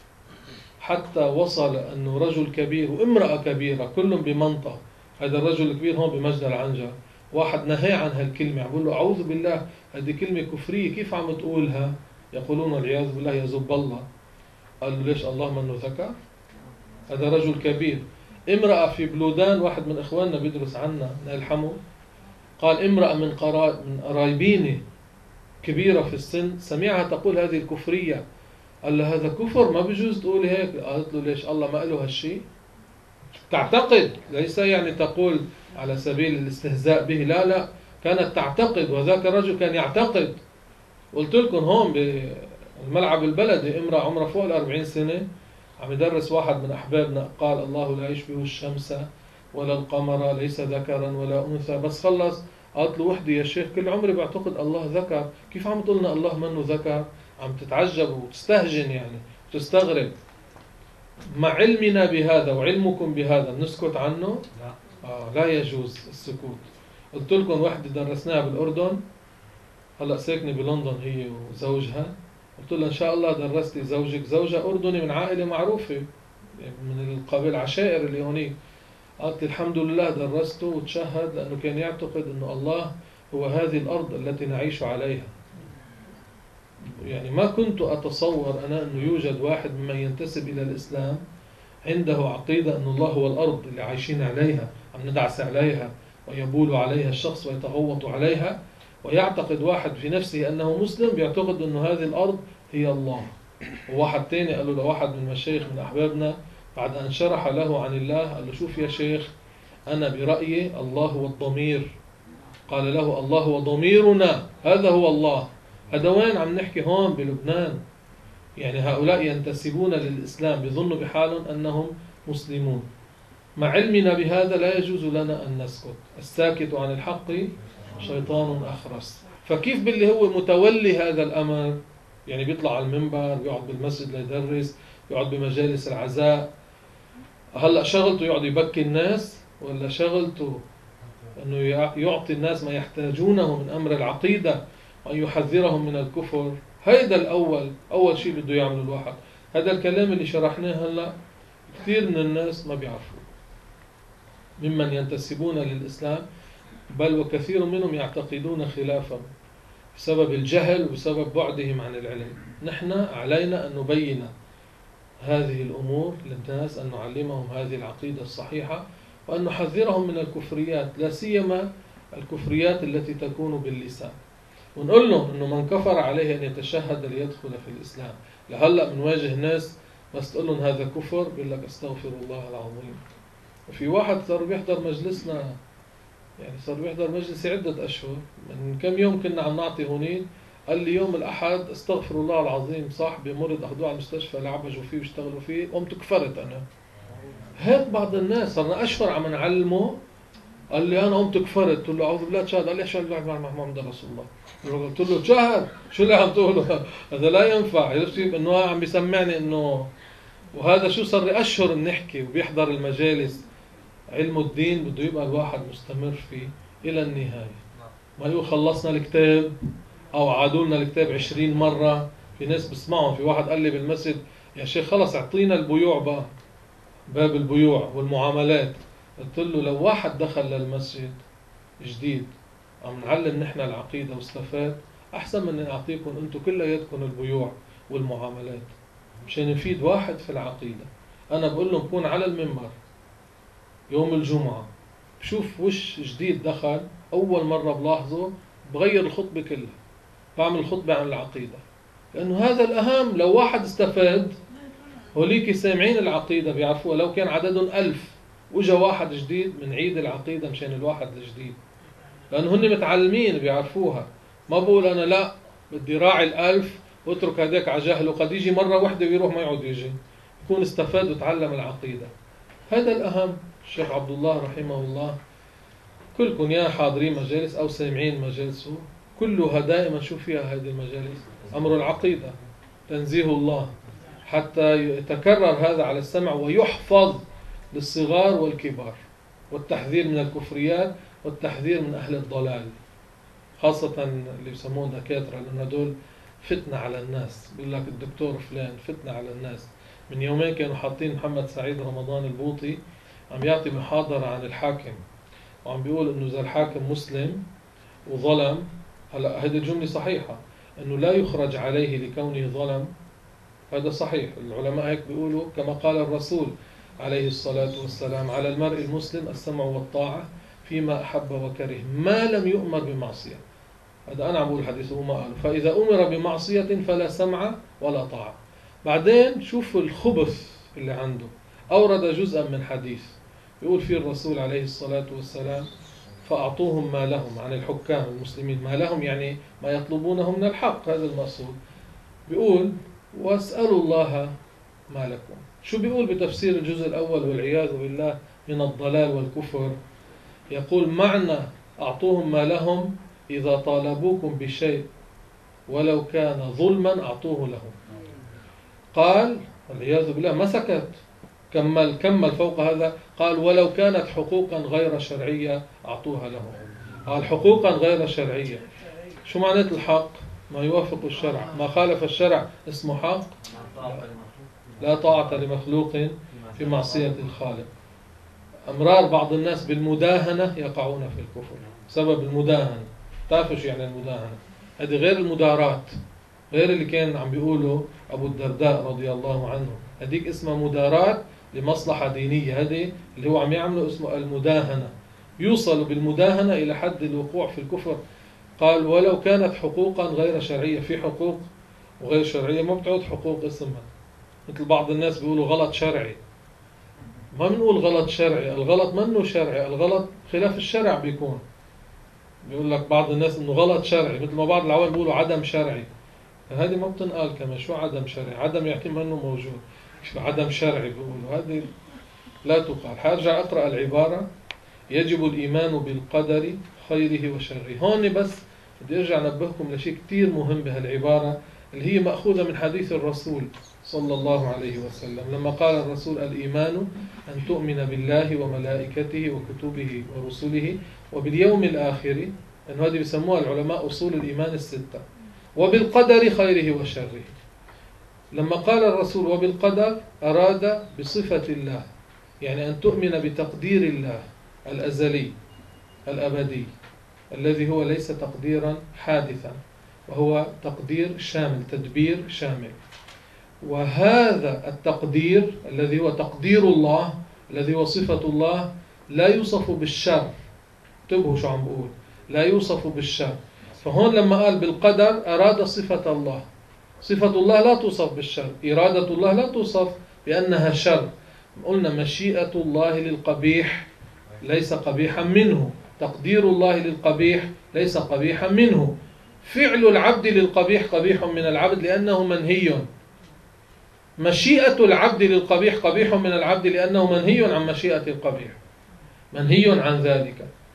حتى وصل أنه رجل كبير وامرأة كبيرة كلهم بمنطقة، هذا الرجل الكبير هون بمجد العنجر، واحد نهي عن هالكلمة، يقول له أعوذ بالله هذه كلمة كفرية كيف عم تقولها؟ يقولون والعياذ بالله يزب الله. قال له ليش الله منه ذكر؟ هذا رجل كبير. امرأة في بلودان، واحد من إخواننا بيدرس عنا نلحمه، قال امرأة من قرايبيني كبيرة في السن سمعها تقول هذه الكفرية. قال له هذا كفر ما بيجوز تقولي هيك. قالت له ليش الله ما له هالشيء؟ تعتقد، ليس يعني تقول على سبيل الاستهزاء به، لا كانت تعتقد، وذاك الرجل كان يعتقد. قلت لكم هون بالملعب البلدي امرأة عمرها فوق 40 سنة عم يدرس واحد من أحبابنا، قال الله لا يشبه الشمس ولا القمر، ليس ذكرا ولا أنثى. بس خلص قالت له وحدي يا شيخ كل عمري بعتقد الله ذكر، كيف عم تقولنا الله منه ذكر؟ عم تتعجب وتستهجن يعني وتستغرب. مع علمنا بهذا وعلمكم بهذا نسكت عنه؟ لا يجوز السكوت. قلت لكم وحدة درسناها بالأردن، هلأ ساكنة بلندن هي وزوجها، قلت لها إن شاء الله درستي زوجك زوجة أردني من عائلة معروفة من القبيل عشائر اللي هونيك. قالت الحمد لله درسته وتشهد، لأنه كان يعتقد أنه الله هو هذه الأرض التي نعيش عليها. يعني ما كنت أتصور أنا أنه يوجد واحد ممن ينتسب إلى الإسلام عنده عقيدة أن الله هو الأرض اللي عايشين عليها، عم ندعس عليها ويبول عليها الشخص ويتغوط عليها، ويعتقد واحد في نفسه أنه مسلم بيعتقد أنه هذه الأرض هي الله. وواحد تاني قال له لواحد من المشايخ من أحبابنا بعد أن شرح له عن الله، قال له شوف يا شيخ أنا برأيي الله هو الضمير. قال له الله هو ضميرنا، هذا هو الله. هذا وين عم نحكي؟ هون بلبنان. يعني هؤلاء ينتسبون للإسلام بيظنوا بحالهم أنهم مسلمون. مع علمنا بهذا لا يجوز لنا أن نسكت. الساكت عن الحق شيطان أخرس. فكيف باللي هو متولي هذا الأمر، يعني بيطلع على المنبر، بيقعد بالمسجد ليدرس، بيقعد بمجالس العزاء، هلأ شغلته يقعد يبكي الناس ولا شغلته أنه يعطي الناس ما يحتاجونه من أمر العقيدة وأن يحذرهم من الكفر؟ هيدا أول شيء بده يعمل الواحد. هذا الكلام اللي شرحناه هلأ كثير من الناس ما بيعرفوا ممن ينتسبون للإسلام، بل وكثير منهم يعتقدون خلافه بسبب الجهل وبسبب بعدهم عن العلم. نحن علينا أن نبين هذه الأمور للناس، أن نعلمهم هذه العقيدة الصحيحة وأن نحذرهم من الكفريات، لا سيما الكفريات التي تكون باللسان، ونقول له أنه من كفر عليه أن يتشهد ليدخل في الإسلام. لهلأ بنواجه ناس بس تقول لهم هذا كفر بيقول لك أستغفر الله العظيم. وفي واحد صار بيحضر مجلسنا، يعني صار بيحضر مجلسي عدة أشهر، من كم يوم كنا عم نعطي هونين، قال لي يوم الأحد استغفر الله العظيم صاحبي مرض أخذوه على المستشفى لعبجوا فيه واشتغلوا فيه، قمت كفرت أنا. هيك بعض الناس صرنا أشهر عم نعلمه، قال لي أنا قمت كفرت. قلت له أعوذ بالله تشهد، قال لي أشهد أن لا إله إلا الله محمد رسول الله. قلت له تشهد، شو اللي عم تقوله؟ هذا لا ينفع. عرفت إنه عم بيسمعني إنه، وهذا شو صار لي أشهر بنحكي وبيحضر المجالس. علم الدين بده يبقى الواحد مستمر فيه إلى النهاية، ما يقول خلصنا الكتاب أو عادوا لنا الكتاب 20 مرة. في ناس بسمعهم، في واحد قال لي بالمسجد يا شيخ خلص اعطينا البيوع بقى، باب البيوع والمعاملات. قلت له لو واحد دخل للمسجد جديد عم نعلم نحن العقيدة واستفاد، أحسن من أن أعطيكم أنتم كلياتكم البيوع والمعاملات مشان نفيد واحد في العقيدة. أنا بقول لهم كون على المنبر يوم الجمعة بشوف وش جديد دخل، أول مرة بلاحظه بغير الخطبة كلها، بعمل خطبة عن العقيدة، لأنه هذا الأهم. لو واحد استفاد، هوليك سامعين العقيدة بيعرفوها، لو كان عددهم 1000 وجا واحد جديد بنعيد العقيدة مشان الواحد الجديد، لأنه هن متعلمين بيعرفوها. ما بقول أنا لا بدي راعي 1000 واترك هداك على جهله، قد يجي مرة واحدة ويروح ما يعود يجي، يكون استفاد وتعلم العقيدة. هذا الأهم. الشيخ عبد الله رحمه الله، كلكم يا حاضرين مجالس أو سامعين مجالسه، كلها دائما شو فيها هذه المجالس؟ أمر العقيدة، تنزيه الله، حتى يتكرر هذا على السمع ويحفظ للصغار والكبار، والتحذير من الكفريات والتحذير من أهل الضلال، خاصة اللي يسمون دكاترة، لأن هدول فتنة على الناس. بيقول لك الدكتور فلان فتنة على الناس. من يومين كانوا حاطين محمد سعيد رمضان البوطي عم يعطي محاضرة عن الحاكم، وعم بيقول إنه إذا الحاكم مسلم وظلم، هلا هذه الجملة صحيحة، إنه لا يخرج عليه لكونه ظلم، هذا صحيح. العلماء هيك بيقولوا، كما قال الرسول عليه الصلاة والسلام على المرء المسلم السمع والطاعة فيما أحب وكره ما لم يؤمر بمعصية. هذا أنا عم بقول الحديث وما قال، فإذا أمر بمعصية فلا سمع ولا طاعة. بعدين شوفوا الخبث اللي عنده، أورد جزءا من حديث يقول فيه الرسول عليه الصلاة والسلام فأعطوهم ما لهم، عن الحكام المسلمين، ما لهم يعني ما يطلبونه من الحق، هذا المقصود. بيقول واسألوا الله ما لكم. شو بيقول بتفسير الجزء الأول والعياذ بالله من الضلال والكفر؟ يقول معنى أعطوهم ما لهم إذا طالبوكم بشيء ولو كان ظلما أعطوه لهم. قال والعياذ بالله ما سكت، كمل فوق هذا، قال ولو كانت حقوقا غير شرعية أعطوها لهم. قال حقوقا غير شرعية، شو معنات الحق؟ ما يوافق الشرع، ما خالف الشرع اسمه حق. لا طاعة لمخلوق في معصية الخالق. أمرار بعض الناس بالمداهنة يقعون في الكفر بسبب المداهنة. تعرفوا شو يعني المداهنة؟ هذه غير المداراة، غير اللي كان عم بيقوله أبو الدرداء رضي الله عنه، هذيك اسمها مداراة لمصلحة دينية، هذه اللي هو عم يعمله اسمه المداهنة، يوصل بالمداهنة إلى حد الوقوع في الكفر. قال ولو كانت حقوقا غير شرعية، في حقوق وغير شرعية، ما بتعود حقوق اسمها. مثل بعض الناس بيقولوا غلط شرعي، ما بنقول غلط شرعي، الغلط منه شرعي، الغلط خلاف الشرع بيكون. بيقول لك بعض الناس انه غلط شرعي، مثل ما بعض العوام بيقولوا عدم شرعي، هذه ما بتنقال كمان. شو عدم شرعي؟ عدم يحكي منه موجود، شو عدم شرعي بيقولوا، هذه لا تقال. حارجع أقرأ العبارة يجب الإيمان بالقدر خيره وشره. هون بس بدي أرجع أنبهكم لشيء كتير مهم بهالعبارة، اللي هي مأخوذة من حديث الرسول صلى الله عليه وسلم، لما قال الرسول الإيمان أن تؤمن بالله وملائكته وكتبه ورسله وباليوم الآخر، أن هذه بيسموها العلماء أصول الإيمان الستة، وبالقدر خيره وشره. لما قال الرسول وبالقدر أراد بصفة الله، يعني أن تؤمن بتقدير الله الأزلي الأبدي، الذي هو ليس تقديرا حادثا، وهو تقدير شامل، تدبير شامل. وهذا التقدير الذي هو تقدير الله، الذي هو صفة الله، لا يوصف بالشر. انتبهوا شو عم بقول، لا يوصف بالشر. فهون لما قال بالقدر أراد صفة الله. صفة الله لا توصف بالشر، إرادة الله لا توصف بأنها شر. قلنا مشيئة الله للقبيح ليس قبيحا منه، تقدير الله للقبيح ليس قبيحا منه، فعل العبد للقبيح قبيح من العبد لأنه منهي. مشيئة العبد للقبيح قبيح من العبد لأنه منهي عن مشيئة القبيح، منهي عن ذلك.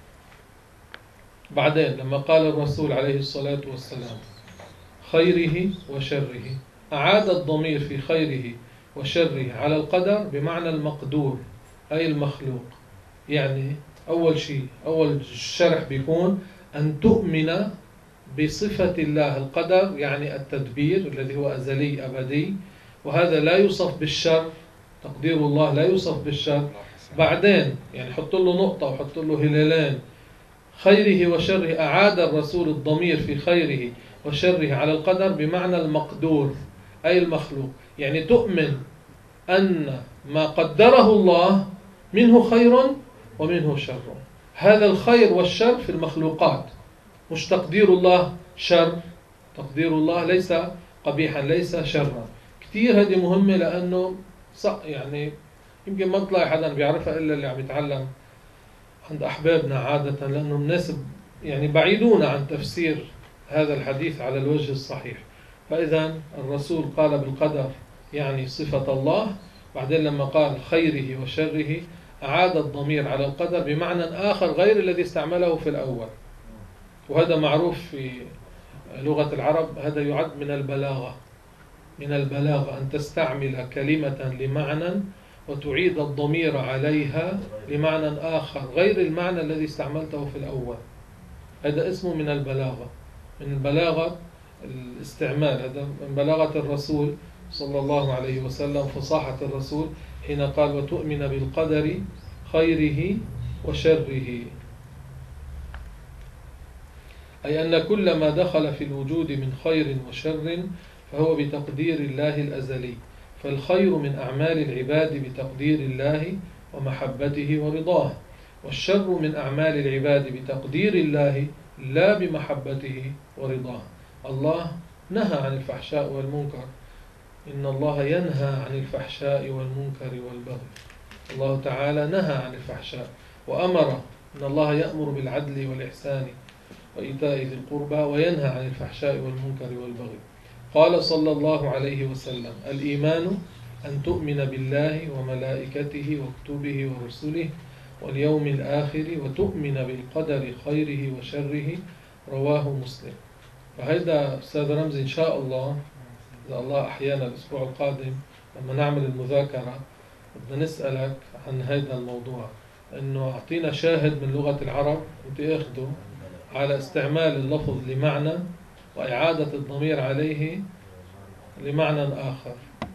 بعدين لما قال الرسول عليه الصلاة والسلام خيره وشره، أعاد الضمير في خيره وشره على القدر بمعنى المقدور أي المخلوق. يعني أول شيء، أول شرح بيكون أن تؤمن بصفة الله القدر، يعني التدبير الذي هو أزلي أبدي، وهذا لا يوصف بالشر، تقدير الله لا يوصف بالشر. بعدين يعني حط له نقطة وحط له هلالين، خيره وشره، أعاد الرسول الضمير في خيره وشره على القدر بمعنى المقدور أي المخلوق. يعني تؤمن أن ما قدره الله منه خير ومنه شر. هذا الخير والشر في المخلوقات، مش تقدير الله شر، تقدير الله ليس قبيحا ليس شرا. كتير هذه مهمة، لأنه يعني يمكن ما بتلاقي حدا بيعرفها إلا اللي عم يتعلم عند أحبابنا عادة، لأنهم ناس يعني بعيدون عن تفسير هذا الحديث على الوجه الصحيح. فإذا الرسول قال بالقدر يعني صفة الله، بعدين لما قال خيره وشره أعاد الضمير على القدر بمعنى آخر غير الذي استعمله في الأول. وهذا معروف في لغة العرب، هذا يعد من البلاغة. من البلاغة أن تستعمل كلمة لمعنى وتعيد الضمير عليها لمعنى آخر غير المعنى الذي استعملته في الأول. هذا اسمه من البلاغة، من البلاغة الاستعمال. هذا من بلاغة الرسول صلى الله عليه وسلم، فصاحة الرسول حين قال وتؤمن بالقدر خيره وشره، أي أن كل ما دخل في الوجود من خير وشر فهو بتقدير الله الأزلي. فالخير من أعمال العباد بتقدير الله ومحبته ورضاه، والشر من أعمال العباد بتقدير الله لا بمحبته ورضاه. الله نهى عن الفحشاء والمنكر، إن الله ينهى عن الفحشاء والمنكر والبغي. الله تعالى نهى عن الفحشاء وأمر، إن الله يأمر بالعدل والإحسان وإيتاء ذي القربى وينهى عن الفحشاء والمنكر والبغي. قال صلى الله عليه وسلم الإيمان أن تؤمن بالله وملائكته وكتبه ورسله واليوم الآخر وتؤمن بالقدر خيره وشره، رواه مسلم. فهذا أستاذ رمزي إن شاء الله إذا الله أحيانا الأسبوع القادم لما نعمل المذاكرة بدنا نسألك عن هذا الموضوع، إنه أعطينا شاهد من لغة العرب أنت أخده على استعمال اللفظ لمعنى وإعادة الضمير عليه لمعنى آخر.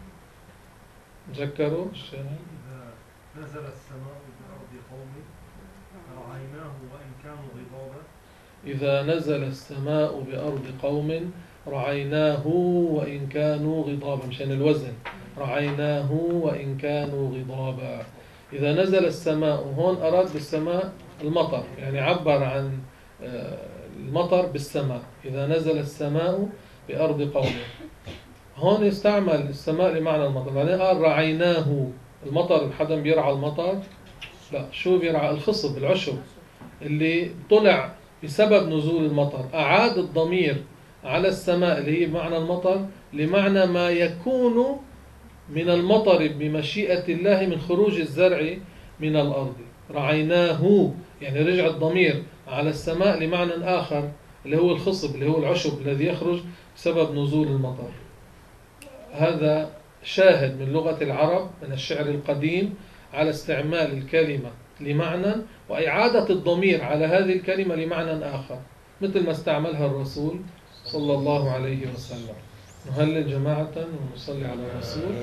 تذكروا الشاهد؟ إذا نزل السماء بأرض قوم رعيناه وإن كانوا غضابا. إذا نزل السماء بأرض قوم رعيناه وإن كانوا غضابا، مشان الوزن، رعيناه وإن كانوا غضابا. إذا نزل السماء، هون أراد بالسماء المطر، يعني عبر عن المطر بالسماء. إذا نزل السماء بأرض قوم، هون يستعمل السماء لمعنى المطر. بعدين قال رعيناه، المطر حدا بيرعى المطر؟ لا، شو بيرعى؟ الخصب، العشب اللي طلع بسبب نزول المطر. أعاد الضمير على السماء اللي هي بمعنى المطر لمعنى ما يكون من المطر بمشيئة الله من خروج الزرع من الأرض. رعيناه يعني رجع الضمير على السماء لمعنى آخر اللي هو الخصب، اللي هو العشب الذي يخرج بسبب نزول المطر. هذا شاهد من لغة العرب من الشعر القديم على استعمال الكلمة لمعنى وإعادة الضمير على هذه الكلمة لمعنى آخر، مثل ما استعملها الرسول صلى الله عليه وسلم. نهلل جماعة ونصلي على الرسول.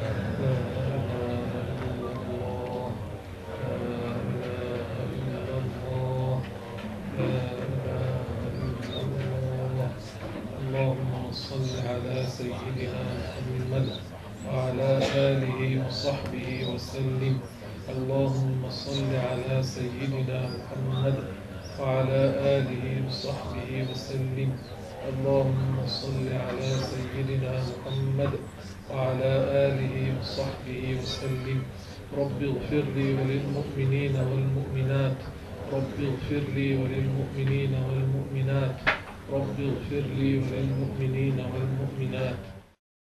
اللهم صل على سيدنا محمد وعلى آله وصحبه وسلم. اللهم صل على سيدنا محمد وعلى آله وصحبه وسلم. اللهم صل على سيدنا محمد وعلى آله وصحبه وسلم. رب اغفر لي وللمؤمنين والمؤمنات. رب اغفر لي وللمؤمنين والمؤمنات. رب اغفر لي وللمؤمنين والمؤمنات.